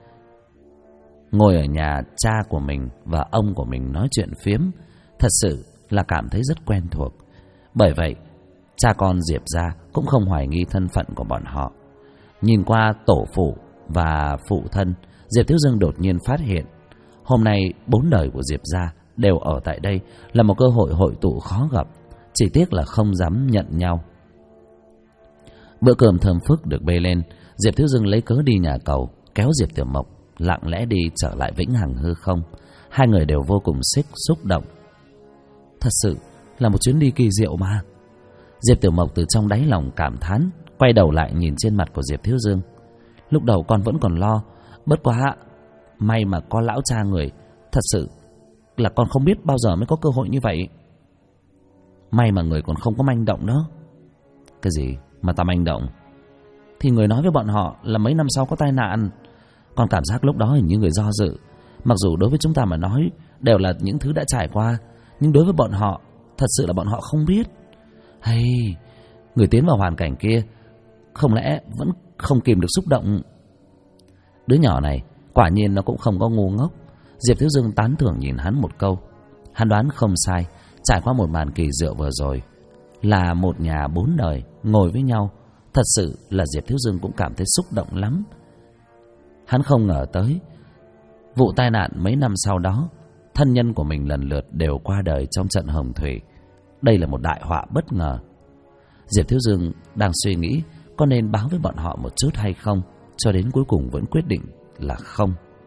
Ngồi ở nhà cha của mình và ông của mình nói chuyện phiếm, thật sự là cảm thấy rất quen thuộc. Bởi vậy cha con Diệp gia cũng không hoài nghi thân phận của bọn họ. Nhìn qua tổ phụ và phụ thân, Diệp Thiếu Dương đột nhiên phát hiện hôm nay 4 đời của Diệp gia đều ở tại đây, là một cơ hội hội tụ khó gặp. Chỉ tiếc là không dám nhận nhau. Bữa cơm thơm phức được bê lên, Diệp Thiếu Dương lấy cớ đi nhà cầu, kéo Diệp Tiểu Mộc lặng lẽ đi trở lại vĩnh hằng hư không. Hai người đều vô cùng xúc động. Thật sự là một chuyến đi kỳ diệu mà. Diệp Tiểu Mộc từ trong đáy lòng cảm thán, quay đầu lại nhìn trên mặt của Diệp Thiếu Dương. Lúc đầu con vẫn còn lo, bất quá may mà có lão cha người. Thật sự là con không biết bao giờ mới có cơ hội như vậy. May mà người còn không có manh động đó. Cái gì mà ta manh động? Thì người nói với bọn họ là mấy năm sau có tai nạn. Con cảm giác lúc đó hình như người do dự. Mặc dù đối với chúng ta mà nói đều là những thứ đã trải qua, nhưng đối với bọn họ, thật sự là bọn họ không biết. Hay, người tiến vào hoàn cảnh kia không lẽ vẫn không kìm được xúc động. Đứa nhỏ này quả nhiên nó cũng không có ngu ngốc. Diệp Thiếu Dương tán thưởng nhìn hắn một câu. Hắn đoán không sai, trải qua một màn kỳ diệu vừa rồi, là một nhà 4 đời ngồi với nhau. Thật sự là Diệp Thiếu Dương cũng cảm thấy xúc động lắm. Hắn không ngờ tới vụ tai nạn mấy năm sau đó, thân nhân của mình lần lượt đều qua đời trong trận hồng thủy. Đây là một đại họa bất ngờ. Diệp Thiếu Dương đang suy nghĩ có nên báo với bọn họ một chút hay không, cho đến cuối cùng vẫn quyết định là không.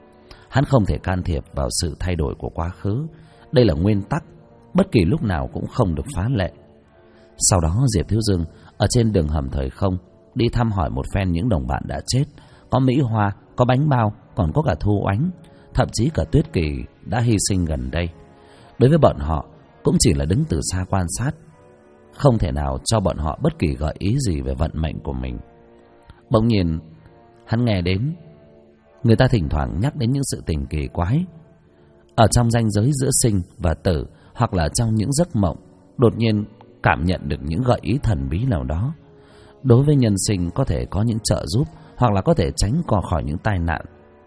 Hắn không thể can thiệp vào sự thay đổi của quá khứ. Đây là nguyên tắc, bất kỳ lúc nào cũng không được phá lệ. Sau đó Diệp Thiếu Dương ở trên đường hầm thời không đi thăm hỏi một phen những đồng bạn đã chết. Có Mỹ Hoa, có Bánh Bao, còn có cả Thu Oánh, thậm chí cả Tuyết Kỳ đã hy sinh gần đây. Đối với bọn họ cũng chỉ là đứng từ xa quan sát, không thể nào cho bọn họ bất kỳ gợi ý gì về vận mệnh của mình. Bỗng nhiên hắn nghe đến người ta thỉnh thoảng nhắc đến những sự tình kỳ quái. Ở trong ranh giới giữa sinh và tử, hoặc là trong những giấc mộng, đột nhiên cảm nhận được những gợi ý thần bí nào đó. Đối với nhân sinh có thể có những trợ giúp, hoặc là có thể tránh khỏi những tai nạn.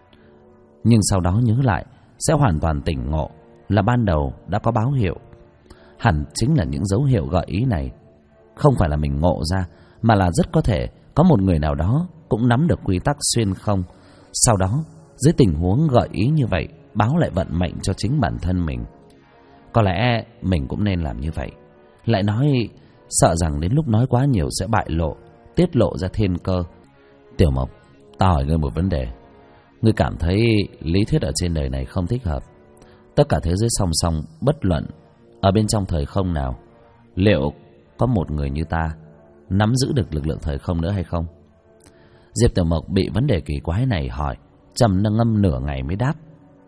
Nhưng sau đó nhớ lại sẽ hoàn toàn tỉnh ngộ là ban đầu đã có báo hiệu. Hẳn chính là những dấu hiệu gợi ý này không phải là mình ngộ ra, mà là rất có thể có một người nào đó cũng nắm được quy tắc xuyên không. Sau đó dưới tình huống gợi ý như vậy, báo lại vận mệnh cho chính bản thân mình. Có lẽ mình cũng nên làm như vậy. Lại nói sợ rằng đến lúc nói quá nhiều sẽ bại lộ, tiết lộ ra thiên cơ. Tiểu Mộc, ta hỏi ngươi một vấn đề. Ngươi cảm thấy lý thuyết ở trên đời này không thích hợp, tất cả thế giới song song bất luận ở bên trong thời không nào, liệu có một người như ta nắm giữ được lực lượng thời không nữa hay không? Diệp Tiểu Mộc bị vấn đề kỳ quái này hỏi, trầm ngâm nửa ngày mới đáp.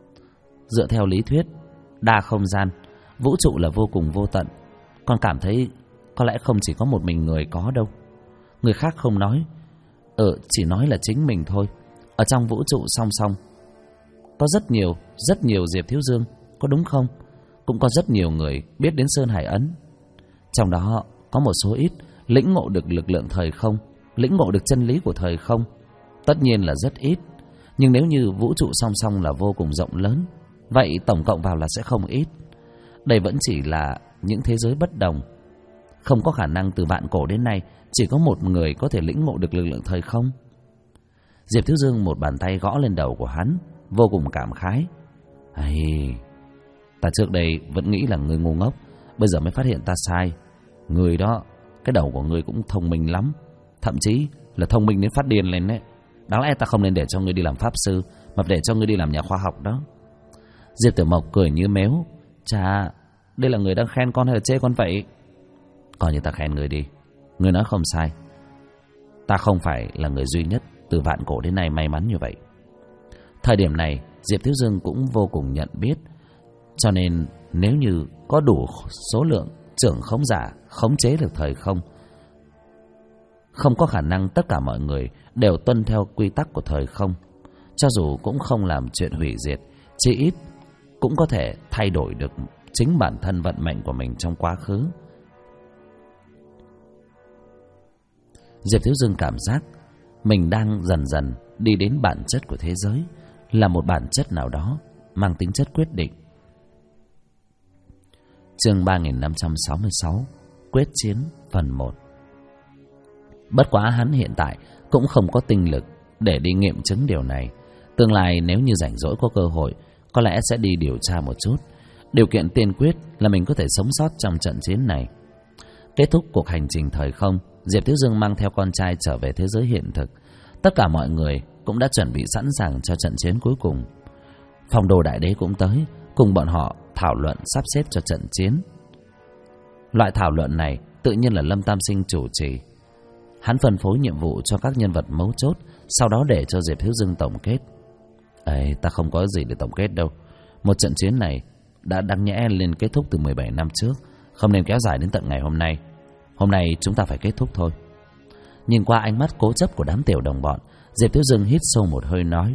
Dựa theo lý thuyết đa không gian, vũ trụ là vô cùng vô tận, con cảm thấy có lẽ không chỉ có một mình người có đâu. Người khác không nói, chỉ nói là chính mình thôi. Ở trong vũ trụ song song có rất nhiều Diệp Thiếu Dương, có đúng không? Cũng có rất nhiều người biết đến Sơn Hải Ấn. Trong đó có một số ít lĩnh ngộ được lực lượng thời không, lĩnh ngộ được chân lý của thời không. Tất nhiên là rất ít, nhưng nếu như vũ trụ song song là vô cùng rộng lớn, vậy tổng cộng vào là sẽ không ít. Đây vẫn chỉ là những thế giới bất đồng. Không có khả năng từ vạn cổ đến nay chỉ có một người có thể lĩnh ngộ được lực lượng thời không. Diệp Thiếu Dương một bàn tay gõ lên đầu của hắn, vô cùng cảm khái. Ta trước đây vẫn nghĩ là ngươi ngu ngốc, bây giờ mới phát hiện ta sai. Người đó, cái đầu của ngươi cũng thông minh lắm, thậm chí là thông minh đến phát điên lên đấy. Đáng lẽ ta không nên để cho ngươi đi làm pháp sư, mà để cho ngươi đi làm nhà khoa học đó. Diệp Tiểu Mộc cười như mếu. Chà, đây là người đang khen con hay là chê con vậy? Coi như ta khen ngươi đi. Ngươi nói không sai, ta không phải là người duy nhất từ vạn cổ đến nay may mắn như vậy. Thời điểm này Diệp Thiếu Dương cũng vô cùng nhận biết, cho nên nếu như có đủ số lượng trưởng khống giả khống chế được thời không, không có khả năng tất cả mọi người đều tuân theo quy tắc của thời không. Cho dù cũng không làm chuyện hủy diệt, chỉ ít cũng có thể thay đổi được chính bản thân vận mệnh của mình trong quá khứ. Diệp Thiếu Dương cảm giác mình đang dần dần đi đến bản chất của thế giới, là một bản chất nào đó mang tính chất quyết định. Chương 3566 Quyết chiến phần 1. Bất quá hắn hiện tại cũng không có tinh lực để đi nghiệm chứng điều này. Tương lai nếu như rảnh rỗi có cơ hội, có lẽ sẽ đi điều tra một chút. Điều kiện tiên quyết là mình có thể sống sót trong trận chiến này. Kết thúc cuộc hành trình thời không, Diệp Thiếu Dương mang theo con trai trở về thế giới hiện thực. Tất cả mọi người cũng đã chuẩn bị sẵn sàng cho trận chiến cuối cùng. Phong Đồ Đại Đế cũng tới, cùng bọn họ thảo luận sắp xếp cho trận chiến. Loại thảo luận này tự nhiên là Lâm Tam Sinh chủ trì. Hắn phân phối nhiệm vụ cho các nhân vật mấu chốt, sau đó để cho Diệp Thiếu Dương tổng kết. Ta không có gì để tổng kết đâu. Một trận chiến này đã đáng nhẽ lên kết thúc từ 17 năm trước, không nên kéo dài đến tận ngày hôm nay. Hôm nay chúng ta phải kết thúc thôi. Nhìn qua ánh mắt cố chấp của đám tiểu đồng bọn, Diệp Thiếu Dương hít sâu một hơi nói: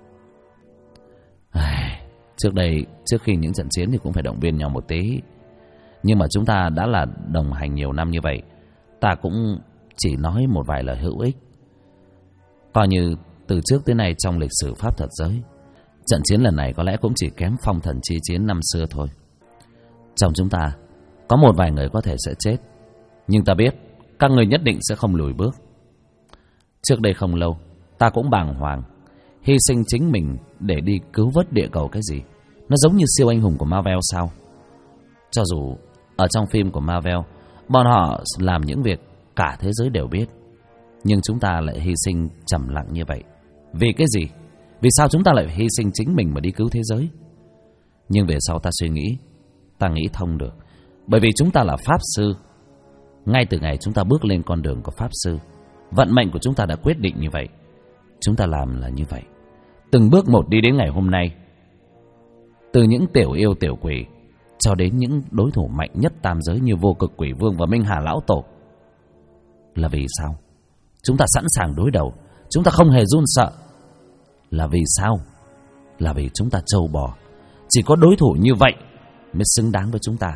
Trước khi những trận chiến thì cũng phải động viên nhau một tí. Nhưng mà chúng ta đã là đồng hành nhiều năm như vậy, ta cũng chỉ nói một vài lời hữu ích. Coi như từ trước tới nay trong lịch sử pháp thuật giới, trận chiến lần này có lẽ cũng chỉ kém phong thần chi chiến năm xưa thôi. Trong chúng ta có một vài người có thể sẽ chết, nhưng ta biết các người nhất định sẽ không lùi bước. Trước đây không lâu, ta cũng bàng hoàng, hy sinh chính mình để đi cứu vớt địa cầu cái gì? Nó giống như siêu anh hùng của Marvel sao? Cho dù ở trong phim của Marvel, bọn họ làm những việc cả thế giới đều biết, nhưng chúng ta lại hy sinh trầm lặng như vậy. Vì cái gì? Vì sao chúng ta lại hy sinh chính mình mà đi cứu thế giới? Nhưng về sau ta suy nghĩ, ta nghĩ thông được. Bởi vì chúng ta là Pháp Sư. Ngay từ ngày chúng ta bước lên con đường của Pháp Sư, vận mệnh của chúng ta đã quyết định như vậy. Chúng ta làm là như vậy, từng bước một đi đến ngày hôm nay. Từ những tiểu yêu tiểu quỷ cho đến những đối thủ mạnh nhất tam giới như Vô Cực Quỷ Vương và Minh Hà Lão Tổ. Là vì sao? Chúng ta sẵn sàng đối đầu, chúng ta không hề run sợ. Là vì sao? Là vì chúng ta trâu bò. Chỉ có đối thủ như vậy mới xứng đáng với chúng ta.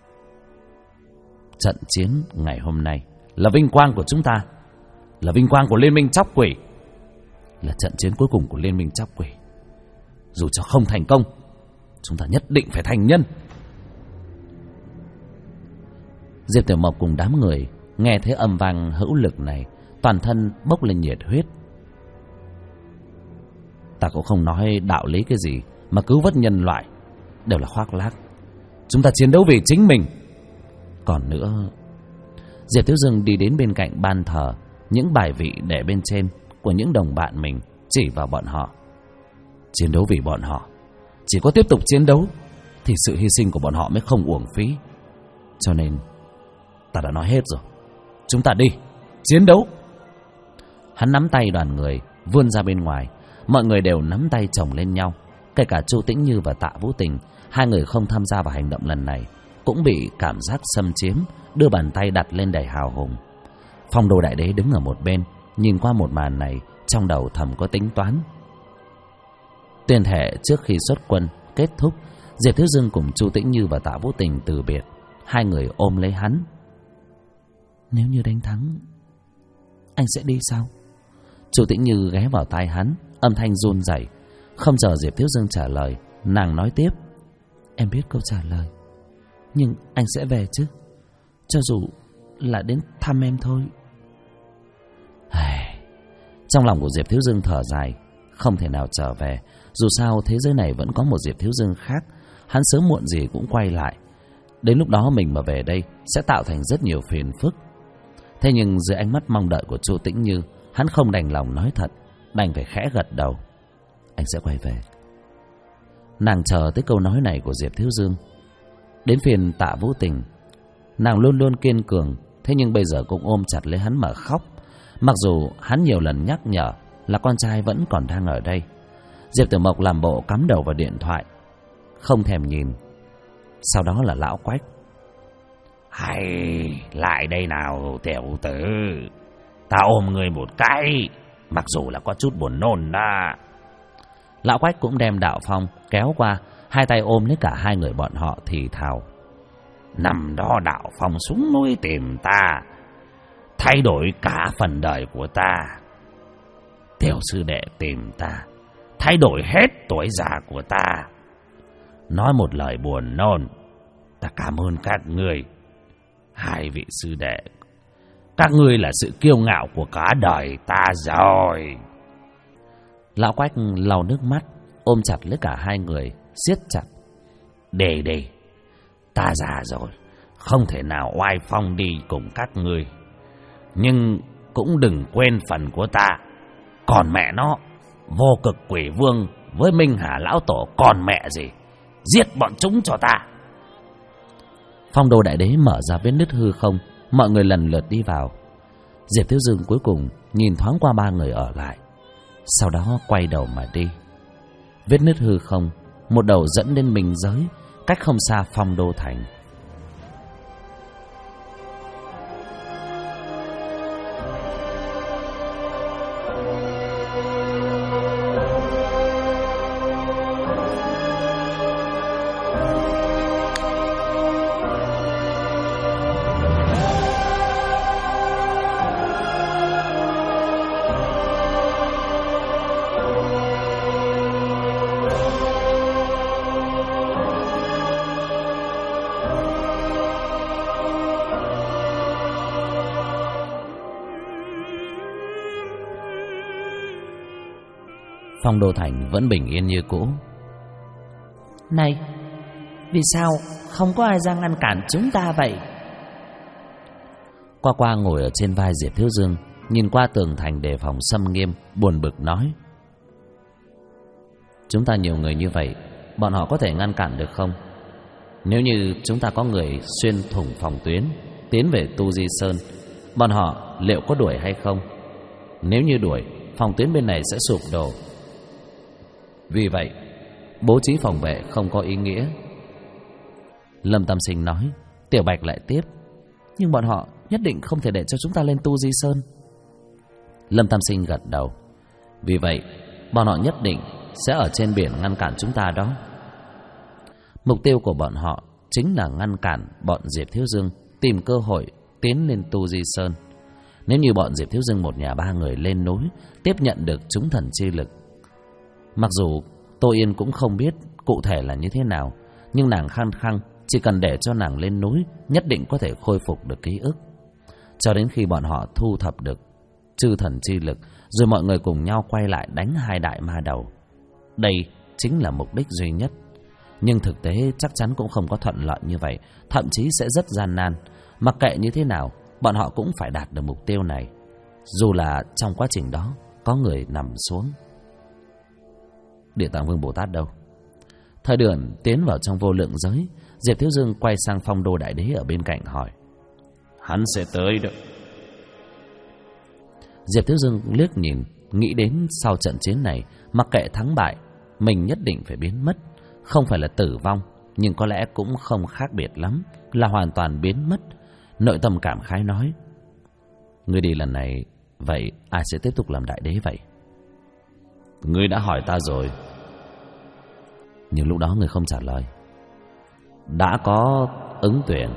Trận chiến ngày hôm nay là vinh quang của chúng ta, là vinh quang của Liên minh Chóc Quỷ, là trận chiến cuối cùng của Liên minh Chóc Quỷ. Dù cho không thành công, chúng ta nhất định phải thành nhân. Diệp Tiểu Mộc cùng đám người nghe thấy âm vang hữu lực này, toàn thân bốc lên nhiệt huyết. Ta cũng không nói đạo lý cái gì mà cứu vớt nhân loại đều là khoác lác. Chúng ta chiến đấu vì chính mình. Còn nữa, Diệp Thiếu Dương đi đến bên cạnh ban thờ, những bài vị để bên trên của những đồng bạn mình, chỉ vào bọn họ. Chiến đấu vì bọn họ, chỉ có tiếp tục chiến đấu thì sự hy sinh của bọn họ mới không uổng phí. Cho nên ta đã nói hết rồi, chúng ta đi chiến đấu. Hắn nắm tay đoàn người vươn ra bên ngoài. Mọi người đều nắm tay chồng lên nhau, kể cả Chu Tĩnh Như và Tạ Vũ Tình. Hai người không tham gia vào hành động lần này cũng bị cảm giác xâm chiếm, đưa bàn tay đặt lên đầy hào hùng. Phong Đô Đại Đế đứng ở một bên, nhìn qua một màn này, trong đầu thầm có tính toán. Tuyên thệ trước khi xuất quân kết thúc, Diệp Thiếu Dương cùng Chu Tĩnh Như và Tạ Vũ Tình từ biệt. Hai người ôm lấy hắn. Nếu như đánh thắng, anh sẽ đi sao? Chu Tĩnh Như ghé vào tai hắn, âm thanh run rẩy. Không chờ Diệp Thiếu Dương trả lời, nàng nói tiếp. Em biết câu trả lời, nhưng anh sẽ về chứ, cho dù là đến thăm em thôi. Trong lòng của Diệp Thiếu Dương thở dài, không thể nào trở về. Dù sao thế giới này vẫn có một Diệp Thiếu Dương khác, hắn sớm muộn gì cũng quay lại. Đến lúc đó mình mà về đây sẽ tạo thành rất nhiều phiền phức. Thế nhưng dưới ánh mắt mong đợi của Chu Tĩnh Như, hắn không đành lòng nói thật, đành phải khẽ gật đầu. Anh sẽ quay về. Nàng chờ tới câu nói này của Diệp Thiếu Dương. Đến phiền Tạ Vũ Tình, nàng luôn luôn kiên cường, thế nhưng bây giờ cũng ôm chặt lấy hắn mà khóc. Mặc dù hắn nhiều lần nhắc nhở là con trai vẫn còn đang ở đây. Diệp Tiểu Mộc làm bộ cắm đầu vào điện thoại, không thèm nhìn. Sau đó là Lão Quách. Hay, lại đây nào tiểu tử, ta ôm người một cái, mặc dù là có chút buồn nôn đó. Lão Quách cũng đem Đạo Phong kéo qua, hai tay ôm lấy cả hai người bọn họ thì thào. Năm đó Đạo Phong xuống núi tìm ta, thay đổi cả phần đời của ta. Tiểu sư đệ tìm ta, thay đổi hết tuổi già của ta. Nói một lời buồn nôn, ta cảm ơn các người. Hai vị sư đệ, các ngươi là sự kiêu ngạo của cả đời ta rồi. Lão Quách lau nước mắt, ôm chặt lấy cả hai người, siết chặt. Đi, ta già rồi, không thể nào oai phong đi cùng các ngươi. Nhưng cũng đừng quên phần của ta. Còn mẹ nó, Vô Cực Quỷ Vương với Minh Hà Lão Tổ còn mẹ gì, giết bọn chúng cho ta. Phong Đô Đại Đế mở ra vết nứt hư không, mọi người lần lượt đi vào. Diệp Thiếu Dương cuối cùng nhìn thoáng qua ba người ở lại, sau đó quay đầu mà đi. Vết nứt hư không, một đầu dẫn đến minh giới, cách không xa Phong Đô Thành. Phong Đô Thành vẫn bình yên như cũ. Này, vì sao không có ai ra ngăn cản chúng ta vậy? Qua Qua ngồi ở trên vai Diệp Thiếu Dương, nhìn qua tường thành đề phòng xâm nghiêm, buồn bực nói. Chúng ta nhiều người như vậy, bọn họ có thể ngăn cản được không? Nếu như chúng ta có người xuyên thủng phòng tuyến tiến về Tu Di Sơn, bọn họ liệu có đuổi hay không? Nếu như đuổi, phòng tuyến bên này sẽ sụp đổ. Vì vậy, bố trí phòng vệ không có ý nghĩa. Lâm Tam Sinh nói. Tiểu Bạch lại tiếp. Nhưng bọn họ nhất định không thể để cho chúng ta lên Tu Di Sơn. Lâm Tam Sinh gật đầu. Vì vậy, bọn họ nhất định sẽ ở trên biển ngăn cản chúng ta đó. Mục tiêu của bọn họ chính là ngăn cản bọn Diệp Thiếu Dương tìm cơ hội tiến lên Tu Di Sơn. Nếu như bọn Diệp Thiếu Dương một nhà ba người lên núi tiếp nhận được chúng thần chi lực, mặc dù Tô Yên cũng không biết cụ thể là như thế nào, nhưng nàng khăng khăng chỉ cần để cho nàng lên núi nhất định có thể khôi phục được ký ức. Cho đến khi bọn họ thu thập được chư thần chi lực, rồi mọi người cùng nhau quay lại đánh hai đại ma đầu. Đây chính là mục đích duy nhất. Nhưng thực tế chắc chắn cũng không có thuận lợi như vậy, thậm chí sẽ rất gian nan. Mặc kệ như thế nào, bọn họ cũng phải đạt được mục tiêu này, dù là trong quá trình đó có người nằm xuống. Địa Tạng Vương Bồ Tát đâu? Thời điểm tiến vào trong vô lượng giới, Diệp Thiếu Dương quay sang Phong Đô Đại Đế ở bên cạnh hỏi. Hắn sẽ tới đó. Diệp Thiếu Dương liếc nhìn, nghĩ đến sau trận chiến này, mặc kệ thắng bại, mình nhất định phải biến mất. Không phải là tử vong, nhưng có lẽ cũng không khác biệt lắm, là hoàn toàn biến mất. Nội tâm cảm khái nói. Ngươi đi lần này, vậy ai sẽ tiếp tục làm đại đế vậy? Ngươi đã hỏi ta rồi. Nhưng lúc đó ngươi không trả lời. Đã có ứng tuyển.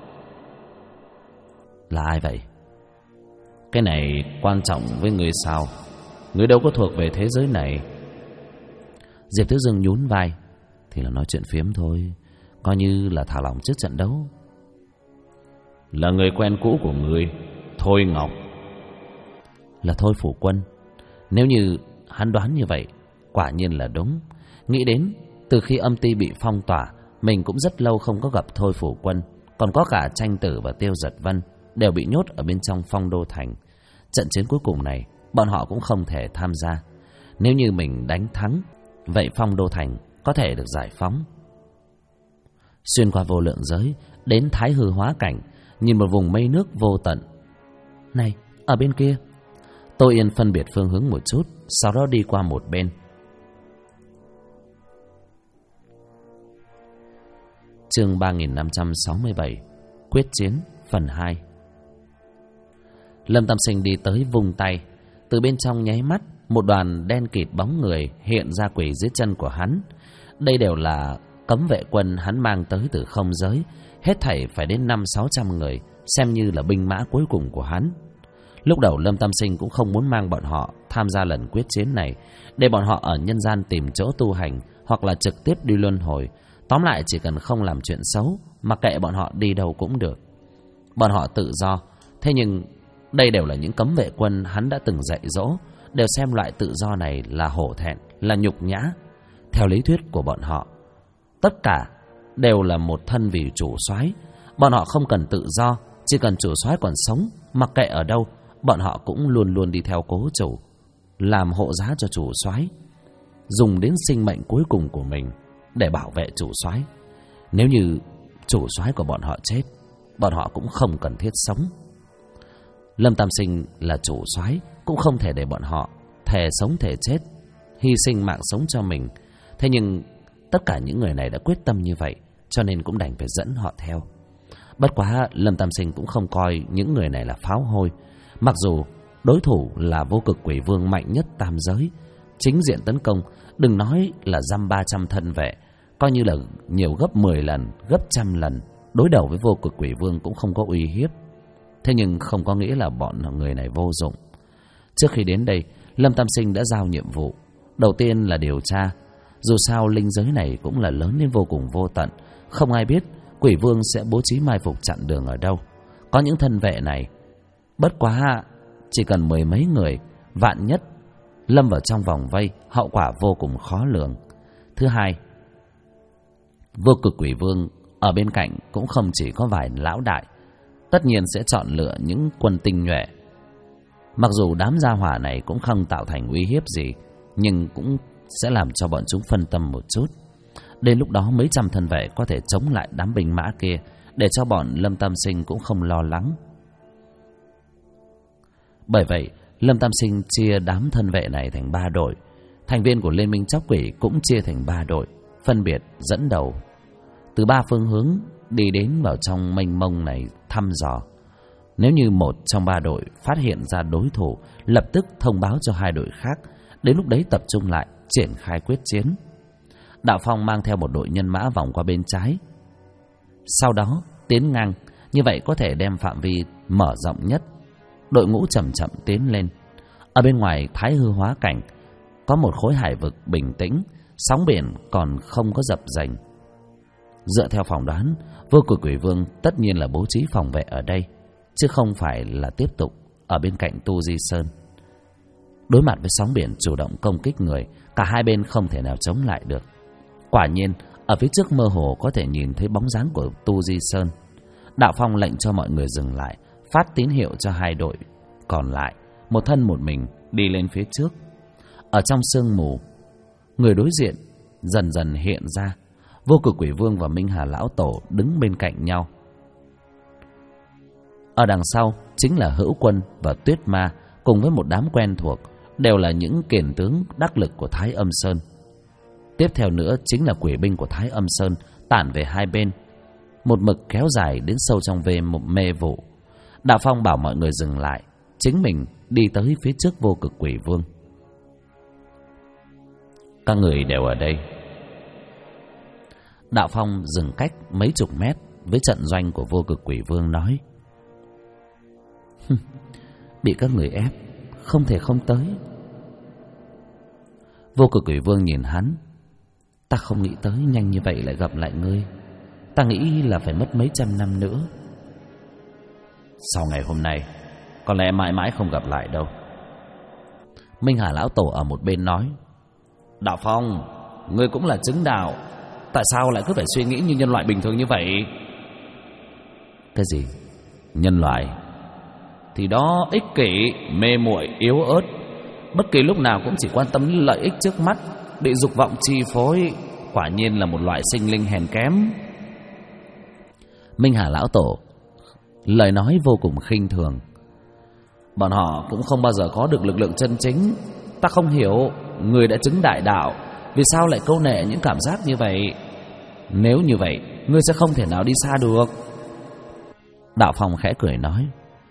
Là ai vậy? Cái này quan trọng với ngươi sao? Ngươi đâu có thuộc về thế giới này. Diệp Thiếu Dương nhún vai. Thì là nói chuyện phiếm thôi, coi như là thả lỏng trước trận đấu. Là người quen cũ của ngươi, Thôi Ngọc. Là Thôi Phủ Quân. Nếu như hắn đoán như vậy, quả nhiên là đúng. Nghĩ đến từ khi âm ti bị phong tỏa, mình cũng rất lâu không có gặp Thôi Phủ Quân. Còn có cả Tranh Tử và Tiêu Giật Vân đều bị nhốt ở bên trong Phong Đô Thành. Trận chiến cuối cùng này bọn họ cũng không thể tham gia. Nếu như mình đánh thắng, vậy Phong Đô Thành có thể được giải phóng. Xuyên qua vô lượng giới, đến Thái Hư Hóa Cảnh, nhìn một vùng mây nước vô tận. Này, ở bên kia. Tô Yên phân biệt phương hướng một chút, sau đó đi qua một bên. Chương 3567, Quyết chiến phần 2. Lâm Tam Sinh đi tới vung tay, từ bên trong nháy mắt, một đoàn đen kịt bóng người hiện ra quỳ dưới chân của hắn. Đây đều là cấm vệ quân hắn mang tới từ không giới, hết thảy phải đến 500-600 người, xem như là binh mã cuối cùng của hắn. Lúc đầu Lâm Tam Sinh cũng không muốn mang bọn họ tham gia lần quyết chiến này, để bọn họ ở nhân gian tìm chỗ tu hành, hoặc là trực tiếp đi luân hồi. Tóm lại chỉ cần không làm chuyện xấu, mặc kệ bọn họ đi đâu cũng được. Bọn họ tự do, thế nhưng đây đều là những cấm vệ quân hắn đã từng dạy dỗ, đều xem loại tự do này là hổ thẹn, là nhục nhã. Theo lý thuyết của bọn họ, tất cả đều là một thân vì chủ soái. Bọn họ không cần tự do, chỉ cần chủ soái còn sống, mặc kệ ở đâu, bọn họ cũng luôn luôn đi theo cố chủ, làm hộ giá cho chủ soái, dùng đến sinh mệnh cuối cùng của mình để bảo vệ chủ soái. Nếu như chủ soái của bọn họ chết, bọn họ cũng không cần thiết sống. Lâm Tam Sinh là chủ soái, cũng không thể để bọn họ thề sống thề chết, hy sinh mạng sống cho mình. Thế nhưng tất cả những người này đã quyết tâm như vậy, cho nên cũng đành phải dẫn họ theo. Bất quá Lâm Tam Sinh cũng không coi những người này là pháo hôi. Mặc dù đối thủ là Vô Cực Quỷ Vương mạnh nhất tam giới, chính diện tấn công, đừng nói là dăm 300 thân vệ, coi như là nhiều gấp 10 lần, gấp 100 lần, đối đầu với Vô Cực Quỷ Vương cũng không có uy hiếp. Thế nhưng không có nghĩa là bọn người này vô dụng. Trước khi đến đây, Lâm Tam Sinh đã giao nhiệm vụ. Đầu tiên là điều tra. Dù sao linh giới này cũng là lớn đến vô cùng vô tận, không ai biết Quỷ Vương sẽ bố trí mai phục chặn đường ở đâu. Có những thân vệ này, bất quá chỉ cần 10 mấy người, vạn nhất lâm vào trong vòng vây, hậu quả vô cùng khó lường. Thứ hai, Vô Cực Quỷ Vương ở bên cạnh cũng không chỉ có vài lão đại, tất nhiên sẽ chọn lựa những quân tinh nhuệ. Mặc dù đám gia hỏa này cũng không tạo thành uy hiếp gì, nhưng cũng sẽ làm cho bọn chúng phân tâm một chút. Đến lúc đó mấy trăm thân vệ có thể chống lại đám binh mã kia, để cho bọn Lâm Tam Sinh cũng không lo lắng. Bởi vậy, Lâm Tam Sinh chia đám thân vệ này thành 3 đội. Thành viên của Liên minh Chóc Quỷ cũng chia thành 3 đội, phân biệt dẫn đầu từ 3 phương hướng đi đến vào trong mênh mông này thăm dò. Nếu như một trong 3 đội phát hiện ra đối thủ, lập tức thông báo cho 2 đội khác, đến lúc đấy tập trung lại triển khai quyết chiến. Đạo Phong mang theo một đội nhân mã vòng qua bên trái, sau đó tiến ngang, như vậy có thể đem phạm vi mở rộng nhất. Đội ngũ chậm chậm tiến lên. Ở bên ngoài Thái Hư Hóa Cảnh có một khối hải vực bình tĩnh, sóng biển còn không có dập dềnh. Dựa theo phỏng đoán, Vô Cực Quỷ Vương tất nhiên là bố trí phòng vệ ở đây, chứ không phải là tiếp tục ở bên cạnh Tu Di Sơn. Đối mặt với sóng biển chủ động công kích người, cả hai bên không thể nào chống lại được. Quả nhiên, ở phía trước mơ hồ có thể nhìn thấy bóng dáng của Tu Di Sơn. Đạo Phong lệnh cho mọi người dừng lại, phát tín hiệu cho 2 đội còn lại một thân một mình đi lên phía trước. Ở trong sương mù, người đối diện dần dần hiện ra. Vô Cực Quỷ Vương và Minh Hà Lão Tổ đứng bên cạnh nhau. Ở đằng sau chính là Hữu Quân và Tuyết Ma, cùng với một đám quen thuộc, đều là những kiền tướng đắc lực của Thái Âm Sơn. Tiếp theo nữa chính là quỷ binh của Thái Âm Sơn tản về hai bên, một mực kéo dài đến sâu trong mê vụ. Đạo Phong bảo mọi người dừng lại, chính mình đi tới phía trước Vô Cực Quỷ Vương. Các người đều ở đây. Đạo Phong dừng cách mấy chục mét với trận doanh của Vô Cực Quỷ Vương nói: bị các người ép, không thể không tới. Vô Cực Quỷ Vương nhìn hắn: ta không nghĩ tới nhanh như vậy lại gặp lại ngươi. Ta nghĩ là phải mất mấy trăm năm nữa. Sau ngày hôm nay, có lẽ mãi mãi không gặp lại đâu. Minh Hà Lão Tổ ở một bên nói: Đạo Phong, ngươi cũng là chứng đạo, tại sao lại cứ phải suy nghĩ như nhân loại bình thường như vậy? Cái gì? Nhân loại? Thì đó, ích kỷ, mê muội, yếu ớt, bất kỳ lúc nào cũng chỉ quan tâm đến lợi ích trước mắt, bị dục vọng chi phối, quả nhiên là một loại sinh linh hèn kém. Minh Hà Lão Tổ lời nói vô cùng khinh thường: bọn họ cũng không bao giờ có được lực lượng chân chính. Ta không hiểu, người đã chứng đại đạo, vì sao lại câu nệ những cảm giác như vậy? Nếu như vậy, ngươi sẽ không thể nào đi xa được. Đạo Phong khẽ cười nói: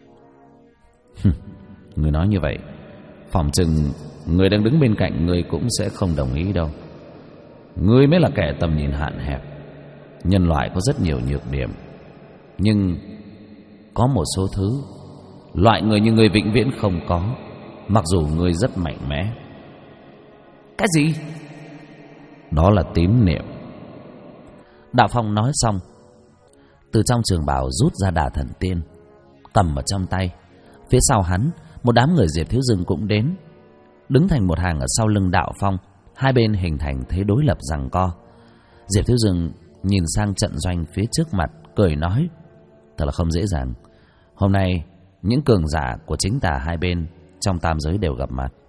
ngươi nói như vậy, phỏng chừng người đang đứng bên cạnh ngươi cũng sẽ không đồng ý đâu. Ngươi mới là kẻ tầm nhìn hạn hẹp. Nhân loại có rất nhiều nhược điểm, nhưng có một số thứ loại người như ngươi vĩnh viễn không có, mặc dù ngươi rất mạnh mẽ. Cái gì? Đó là tín niệm. Đạo Phong nói xong, từ trong trường bào rút ra Đả Thần Tiên, cầm ở trong tay. Phía sau hắn, một đám người Diệp Thiếu Dương cũng đến, đứng thành một hàng ở sau lưng Đạo Phong, hai bên hình thành thế đối lập giằng co. Diệp Thiếu Dương nhìn sang trận doanh phía trước mặt, cười nói: thật là không dễ dàng. Hôm nay những cường giả của chính tà hai bên trong tam giới đều gặp mặt.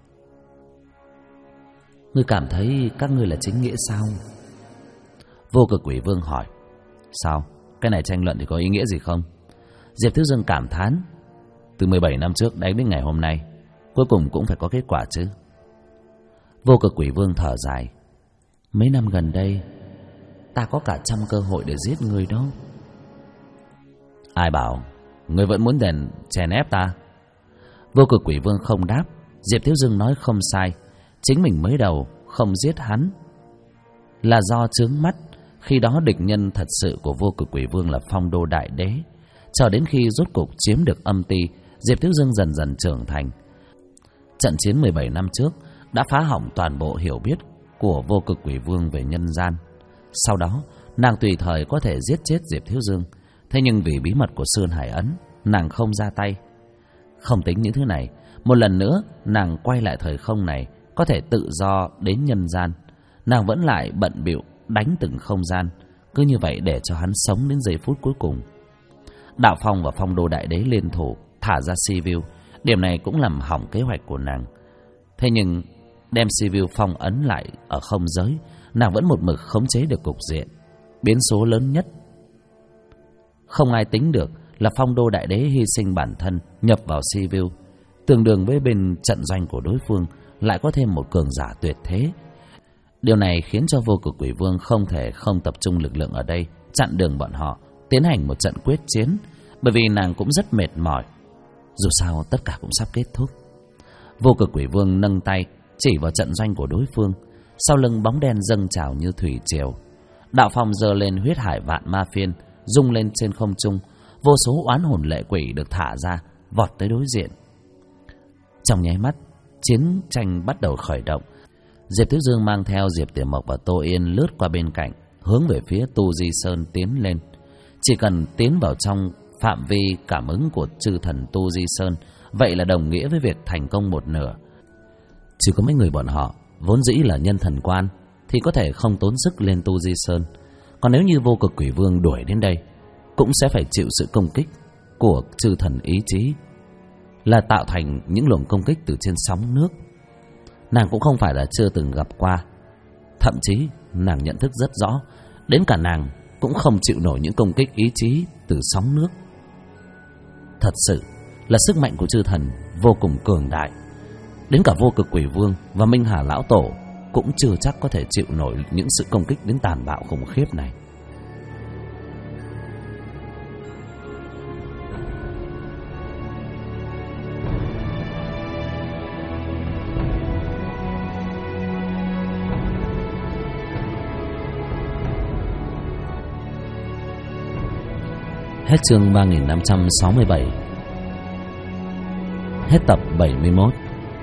Ngươi cảm thấy các ngươi là chính nghĩa sao? Vô Cực Quỷ Vương hỏi. Sao? Cái này tranh luận thì có ý nghĩa gì không? Diệp Thiếu Dương cảm thán: từ 17 năm trước đánh đến ngày hôm nay, cuối cùng cũng phải có kết quả chứ. Vô Cực Quỷ Vương thở dài: mấy năm gần đây ta có cả trăm cơ hội để giết ngươi đó. Ai bảo ngươi vẫn muốn chèn ép ta? Vô Cực Quỷ Vương không đáp. Diệp Thiếu Dương nói không sai, chính mình mới đầu không giết hắn là do chướng mắt. Khi đó địch nhân thật sự của Vô Cực Quỷ Vương là Phong Đô Đại Đế. Chờ đến khi rốt cục chiếm được âm ti, Diệp Thiếu Dương dần dần trưởng thành. Trận chiến 17 năm trước đã phá hỏng toàn bộ hiểu biết của Vô Cực Quỷ Vương về nhân gian. Sau đó nàng tùy thời có thể giết chết Diệp Thiếu Dương, thế nhưng vì bí mật của Sơn Hải Ấn, nàng không ra tay. Không tính những thứ này, một lần nữa nàng quay lại thời không này, có thể tự do đến nhân gian. Nàng vẫn lại bận bịu đánh từng không gian, cứ như vậy để cho hắn sống đến giây phút cuối cùng. Đạo Phong và Phong Đô Đại Đế liên thủ thả ra Sibiu, điểm này cũng làm hỏng kế hoạch của nàng. Thế nhưng đem Sivu phong ấn lại ở không giới, nàng vẫn một mực khống chế được cục diện. Biến số lớn nhất không ai tính được là Phong Đô Đại Đế hy sinh bản thân nhập vào Sivu, tương đương với bên trận doanh của đối phương lại có thêm một cường giả tuyệt thế. Điều này khiến cho Vô Cực Quỷ Vương không thể không tập trung lực lượng ở đây, chặn đường bọn họ tiến hành một trận quyết chiến, bởi vì nàng cũng rất mệt mỏi. Dù sao tất cả cũng sắp kết thúc. Vô Cực Quỷ Vương nâng tay chỉ vào trận doanh của đối phương, sau lưng bóng đen dâng trào như thủy triều. Đạo phong giơ lên huyết hải vạn ma phiên, rung lên trên không trung, vô số oán hồn lệ quỷ được thả ra, vọt tới đối diện. Trong nháy mắt, chiến tranh bắt đầu khởi động. Diệp Thiếu Dương mang theo Diệp Tiểu Mộc và Tô Yên lướt qua bên cạnh, hướng về phía Tu Di Sơn tiến lên. Chỉ cần tiến vào trong phạm vi cảm ứng của chư thần Tu Di Sơn, vậy là đồng nghĩa với việc thành công một nửa. Chỉ có mấy người bọn họ vốn dĩ là nhân thần quan thì có thể không tốn sức lên Tu Di Sơn, còn nếu như Vô Cực Quỷ Vương đuổi đến đây cũng sẽ phải chịu sự công kích của chư thần ý chí, là tạo thành những luồng công kích từ trên sóng nước. Nàng cũng không phải là chưa từng gặp qua, thậm chí nàng nhận thức rất rõ, đến cả nàng cũng không chịu nổi những công kích ý chí từ sóng nước. Thật sự là sức mạnh của chư thần vô cùng cường đại, đến cả Vô Cực Quỷ Vương và Minh Hà Lão Tổ cũng chưa chắc có thể chịu nổi những sự công kích đến tàn bạo khủng khiếp này. Hết chương 3567. Hết tập 71.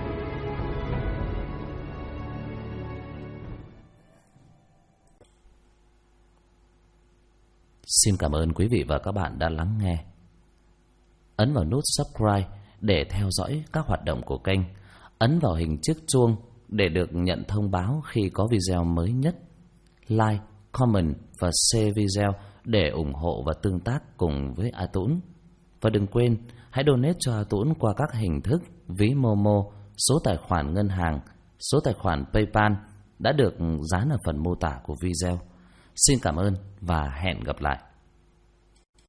Xin cảm ơn quý vị và các bạn đã lắng nghe. Ấn vào nút subscribe để theo dõi các hoạt động của kênh. Ấn vào hình chiếc chuông để được nhận thông báo khi có video mới nhất. Like, comment và share video để ủng hộ và tương tác cùng với A Tũng. Và đừng quên hãy donate cho A Tũng qua các hình thức ví Momo, số tài khoản ngân hàng, số tài khoản PayPal đã được dán ở phần mô tả của video. Xin cảm ơn và hẹn gặp lại.